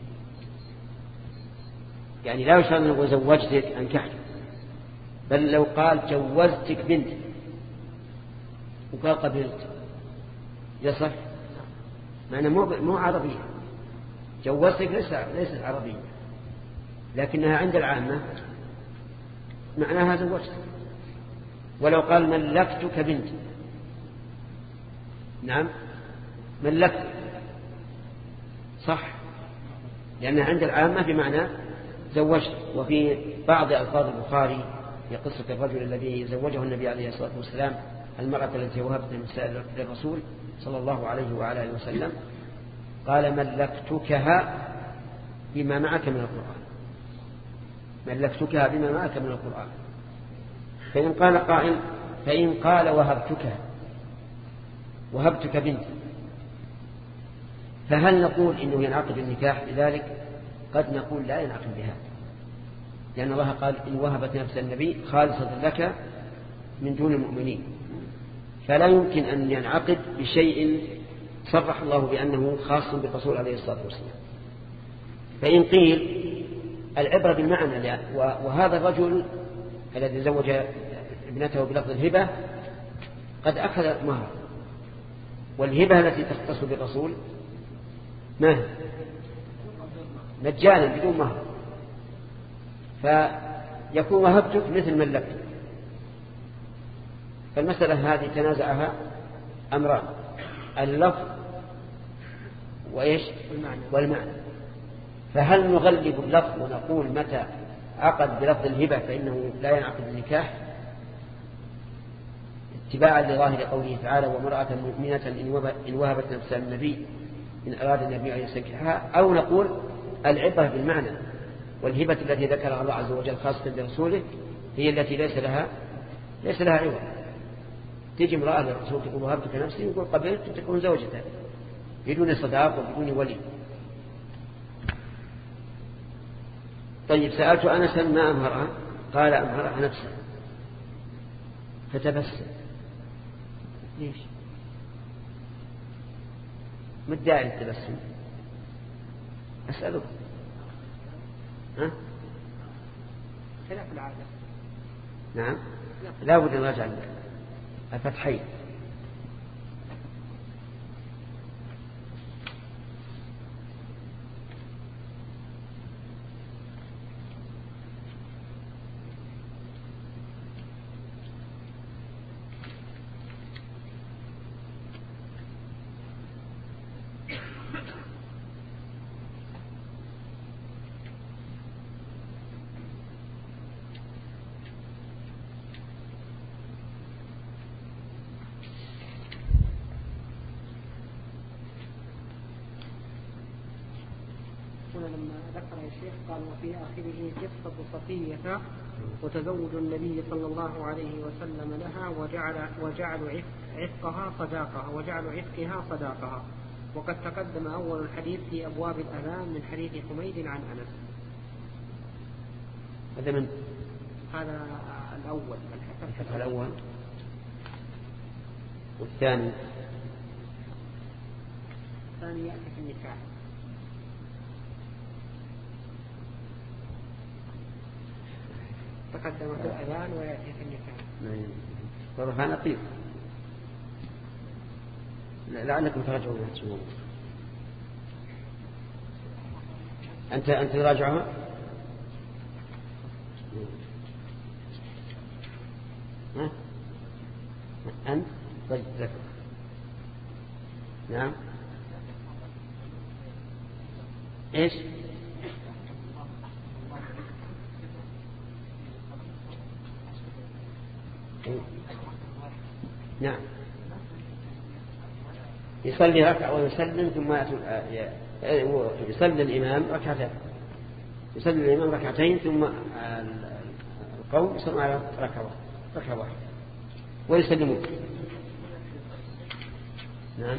يعني لا يشترط أن زوجتك أنكحتك، بل لو قال جوزتك بنتي وقال قبلت يصح، معنى مو عربية. جوزتك ليست عربية، لكنها عند العامة معناها زوجتك. ولو قال ملكتك بنتي، نعم ملكتك صح، لأنها عند العامة بمعنى زوجت. وفي بعض ألفاظ البخاري في قصة الرجل الذي زوجه النبي عليه الصلاة والسلام المرأة التي وهبت النساء للرسول صلى الله عليه وعلى آله وسلم، قال ملكتكها بما معك من القرآن، ملكتكها بما معك من القرآن. فإن قال قائل فإن قال وهبتكها وهبتك بنتي، فهل نقول إنه ينعقد النكاح بذلك؟ قد نقول لا ينعقد بهذا، لأن الله قال إن وهبت نفس النبي خالصة لك من دون المؤمنين، فلا يمكن أن ينعقد بشيء صرح الله بأنه خاص بالرسول عليه الصلاة والسلام. فإن قيل العبرة بالمعنى، وهذا الرجل الذي زوج ابنته بلفظ الهبة قد أخذ مهر، والهبة التي تختص بالرسول ما مجانا بدون مهر، فيكون وهبتك مثل من لك. فالمسألة هذه تنازعها أمران، اللفظ وإيش والمعنى. فهل نغلب اللفظ ونقول متى عقد بلفظ الهبة فإنه لا ينعقد النكاح اتباعا لظاهر قوله تعالى وامرأة مؤمنة إن وهبت نفسها للنبي إن أراد النبي أن يستنكحها، أو نقول العبرة بالمعنى، والهبة التي ذكرها الله عز وجل خاصة برسوله هي التي ليس لها ليس لها عوض. تيجي امرأة للرسول تقول وهبتك نفسي يقول قبلت تكون زوجته بدون صداق وبدون ولي. طيب سألت أنسا ما أمهرها؟ قال أمهرها نفسه. فتبسم. ليش؟ ما الداعي للتبسم؟ أسأله. ها؟ خلاف العادة. نعم لا بد أن نرجع الفتحين. لما ذكر الشيخ قال وفي آخره قصة صفية وتزوج النبي صلى الله عليه وسلم لها وجعل وجعل عفقها صداقها وجعل عفقها صداقها. وقد تقدم أول الحديث في أبواب الأذان من حديث حميد عن أنس. هذا من هذا الأول الفتح الأول. والثاني الثاني يأتي في النكاح. تقدم في الأذان ويأتي في النكاح. ورفع نقيض. لعلكم تراجعون هذا. أنت أنت تراجعها. ها؟ أنت طيب ذكر. نعم. إيش؟ نعم. يصلي ركعة ويسلم ثم يصلي الإمام ركعتين يصلي الإمام ركعتين ثم القوم يصلون على ركعة ركعة واحدة ويسلمون. نعم.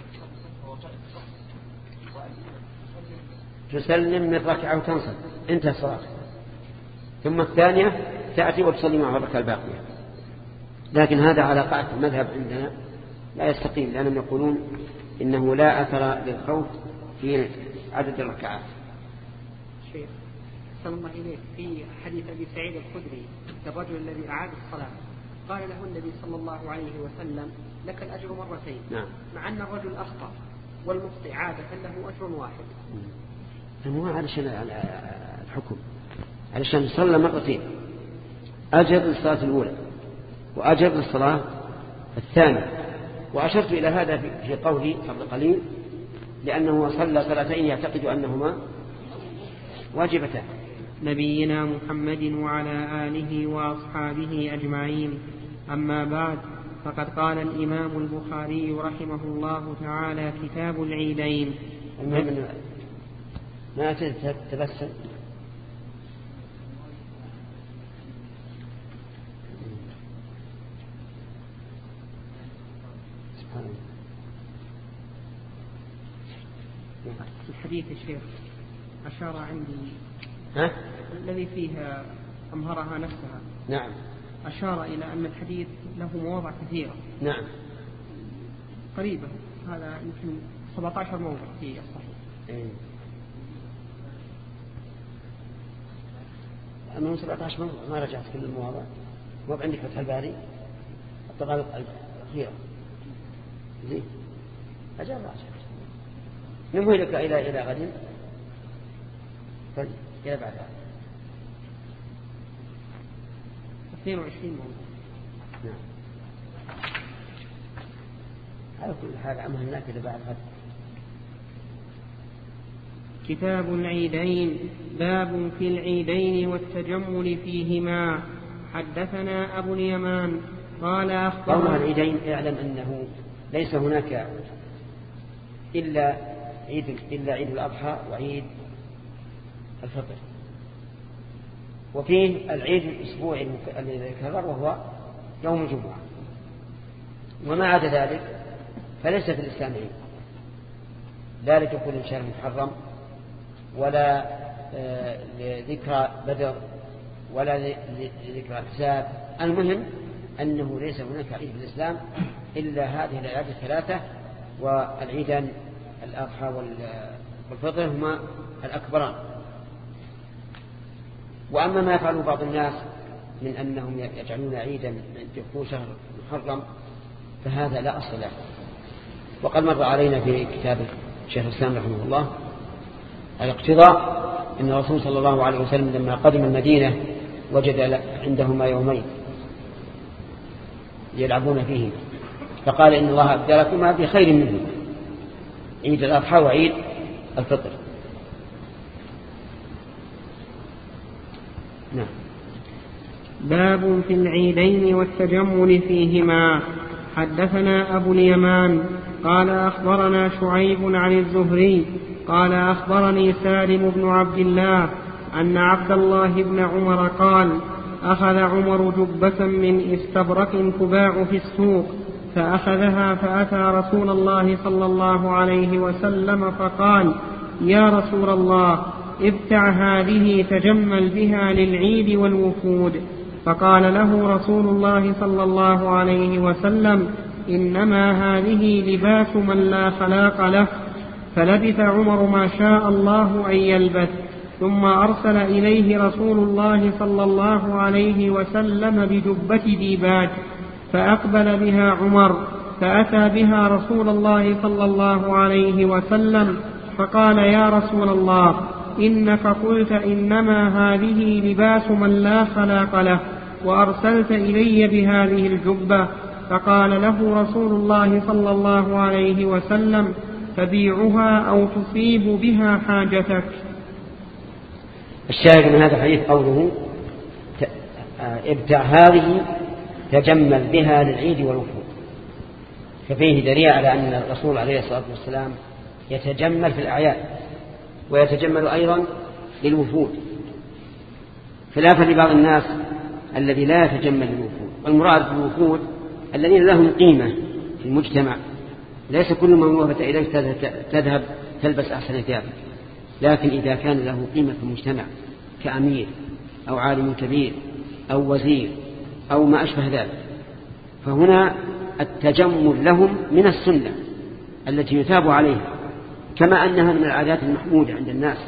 تسلم من ركعة وتنصت انتهى الصلاة، ثم الثانية تأتي وتصلي مع الركعة الباقية. لكن هذا على قاعدة المذهب عندنا لا يستقيم، لأنهم يقولون إنه لا أثر للخوف في عدد الركعات. شيخ صلى الله عليه في حديث أبي سعيد الخدري الرجل الذي أعاد الصلاة قال له النبي صلى الله عليه وسلم لك الأجر مرتين. نعم. مع أن الرجل أخطأ والمخطئ عادة له أجر واحد. مو علشان الحكم، علشان صلى مرتين أجر للصلاة الأولى وأجر للصلاة الثانية. وأشرت إلى هذا في قولي قبل قليل لأنه صلى صلاتين يعتقد أنهما واجبتان. نبينا محمد وعلى آله وأصحابه أجمعين. أما بعد، فقد قال الإمام البخاري رحمه الله تعالى كتاب العيدين. ما تتبسم. الحديث الشيخ أشار عندي ها؟ الذي فيها أمهرها نفسها. نعم. أشار إلى أن الحديث له مواضع كثيرة. نعم قريبة، هذا يمكن سبعة عشر موضع في الصحيح. إيه. أما من سبعة عشر موضع ما رجعت كل المواضع. ما عندك فتح الباري الطبعة الأخيرة زين أجاب راجع نمهي لك إلى إلى غد إلى بعد اثنين وعشرين موضوع. نعم على كل حال عملناك إلى بعد غد. كتاب العيدين. باب في العيدين والتجمل فيهما. حدثنا أبو اليمان قال أخبرنا. العيدين اعلم أنه ليس هناك إلا عيد إلا عيد الأضحى وعيد الفطر، وفيه العيد الأسبوعي الذي يكرر وهو يوم الجمعة، وما عدا ذلك فليس في الإسلام عيد، لا لدخول الشهر المحرم ولا لذكرى بدر ولا لذكرى الحساب. المهم أنه ليس هناك عيد في الإسلام إلا هذه الأعياد الثلاثة، والعيدان الأضحى والفطر هما الأكبران. وأما ما يفعله بعض الناس من أنهم يجعلون عيدا دخول شهر محرم فهذا لا أصل له. وقد مر علينا في كتاب شيخ الإسلام رحمه الله الاقتضاء أن الرسول صلى الله عليه وسلم لما قدم المدينة وجد عندهما يومين يلعبون فيه فقال إن الله أبدلكما بخير منه، عيد الأضحى وعيد الفطر. نعم. باب في العيدين والتجمل فيهما. حدثنا أبو اليمان قال أخبرنا شعيب عن الزهري قال أخبرني سالم بن عبد الله أن عبد الله بن عمر قال أخذ عمر جبة من استبرق تباع في السوق فأخذها فأتى رسول الله صلى الله عليه وسلم فقال يا رسول الله ابتع هذه تجمل بها للعيد والوفود. فقال له رسول الله صلى الله عليه وسلم إنما هذه لباس من لا خلاق له. فلبث عمر ما شاء الله أن يلبث، ثم أرسل إليه رسول الله صلى الله عليه وسلم بجبة ديباج فأقبل بها عمر فأتى بها رسول الله صلى الله عليه وسلم فقال يا رسول الله إنك قلت إنما هذه لباس من لا خلاق له وأرسلت إلي بهذه الجبة. فقال له رسول الله صلى الله عليه وسلم فبيعها أو تصيب بها حاجتك. الشاهد من هذا الحديث قوله ابتع هذه تجمل بها للعيد والوفود، ففيه دليل على أن الرسول عليه الصلاة والسلام يتجمل في الأعياد ويتجمل أيضا للوفود، خلافا لبعض الناس الذي لا يتجمل للوفود. والمراد بالوفود الذين لهم قيمة في المجتمع، ليس كل من وفد إليك تذهب تلبس أحسن ثيابك، لكن إذا كان له قيمة في المجتمع كأمير أو عالم كبير أو وزير أو ما أشبه ذلك، فهنا التجمل لهم من السنة التي يثاب عليها، كما أنها من العادات المحمودة عند الناس.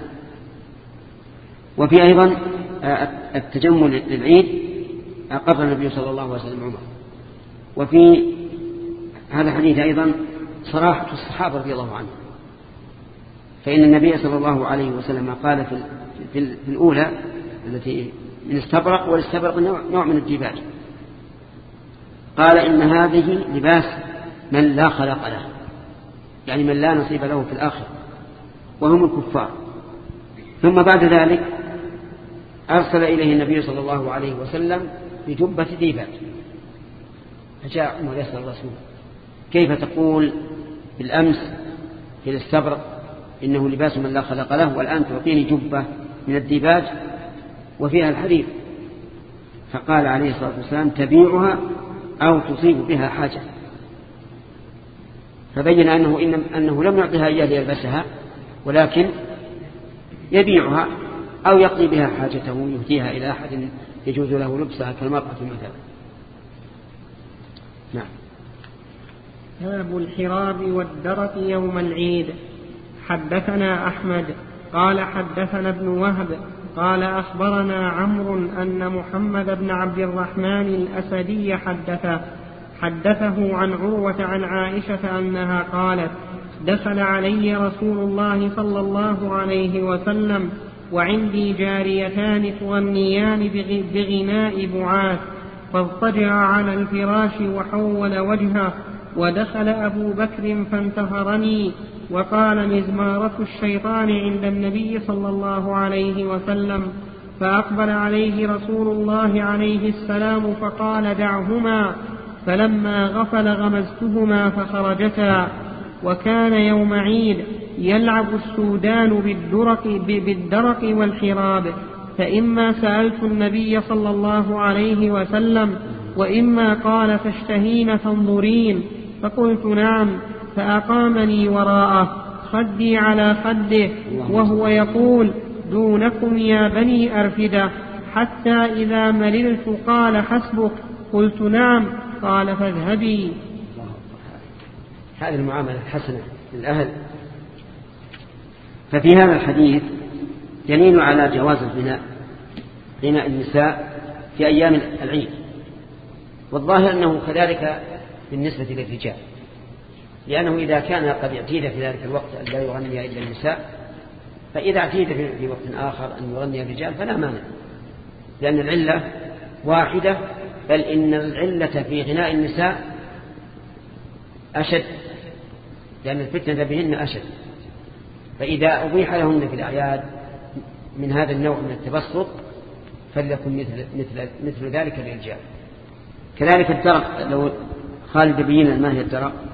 وفي أيضا التجمل للعيد أقر النبي صلى الله عليه وسلم عمر. وفي هذا الحديث أيضا صراحة الصحابة رضي الله عنهم، فإن النبي صلى الله عليه وسلم قال في الأولى التي من استبرق، والاستبرق نوع من الديباج، قال إن هذه لباس من لا خلق له، يعني من لا نصيب له في الآخرة وهم الكفار. ثم بعد ذلك أرسل إليه النبي صلى الله عليه وسلم بجبة ديباج، فجاء عمر يسأل الرسول كيف تقول بالأمس في الاستبرق إنه لباس من لا خلق له، والآن تعطيني جبة من الديباج وفيها الحرير؟ فقال عليه الصلاة والسلام تبيعها أو تصيب بها حاجة. فبين أنه, إن أنه لم يعطيها إياه ليلبسها، ولكن يبيعها أو يقضي بها حاجته يهديها إلى أحد يجوز له لبسها كالمرأة مثلا. نعم. باب الحراب والدرة يوم العيد. حدثنا أحمد قال حدثنا ابن وهب قال أخبرنا عمرو أن محمد بن عبد الرحمن الأسدي حدثه حدثه عن عروة عن عائشة أنها قالت دخل علي رسول الله صلى الله عليه وسلم وعندي جاريتان تغنيان بغناء بعاث، فاضطجع على الفراش وحول وجهه، ودخل أبو بكر فانتهرني وقال مزمارة الشيطان عند النبي صلى الله عليه وسلم، فأقبل عليه رسول الله عليه السلام فقال دعهما، فلما غفل غمزتهما فخرجتا. وكان يوم عيد يلعب السودان بالدرق, بالدرق والحراب، فإما سألت النبي صلى الله عليه وسلم وإما قال تشتهين تنظرين، فقلت نعم، فأقامني وراءه خدي على خده وهو يقول دونكم يا بني أرفدة، حتى إذا مللت قال حسبك، قلت نعم، قال فاذهبي. هذه المعاملة الحسنة للأهل. ففي هذا الحديث دليل على جواز الغناء غناء النساء في أيام العيد، والظاهر أنه كذلك بالنسبة للرجال، لأنه إذا كان قد اعتيد في ذلك الوقت أن لا يغني إلا النساء، فإذا اعتيد في وقت آخر أن يغني الرجال فلا مانع، لأن العلة واحدة، بل إن العلة في غناء النساء أشد، لأن الفتنة بهن أشد. فإذا أبيح لهن في الأعياد من هذا النوع من التبسط فليكن مثل, مثل, مثل ذلك للرجال. كذلك الدرق، لو خالد بينا ما هي الدرق؟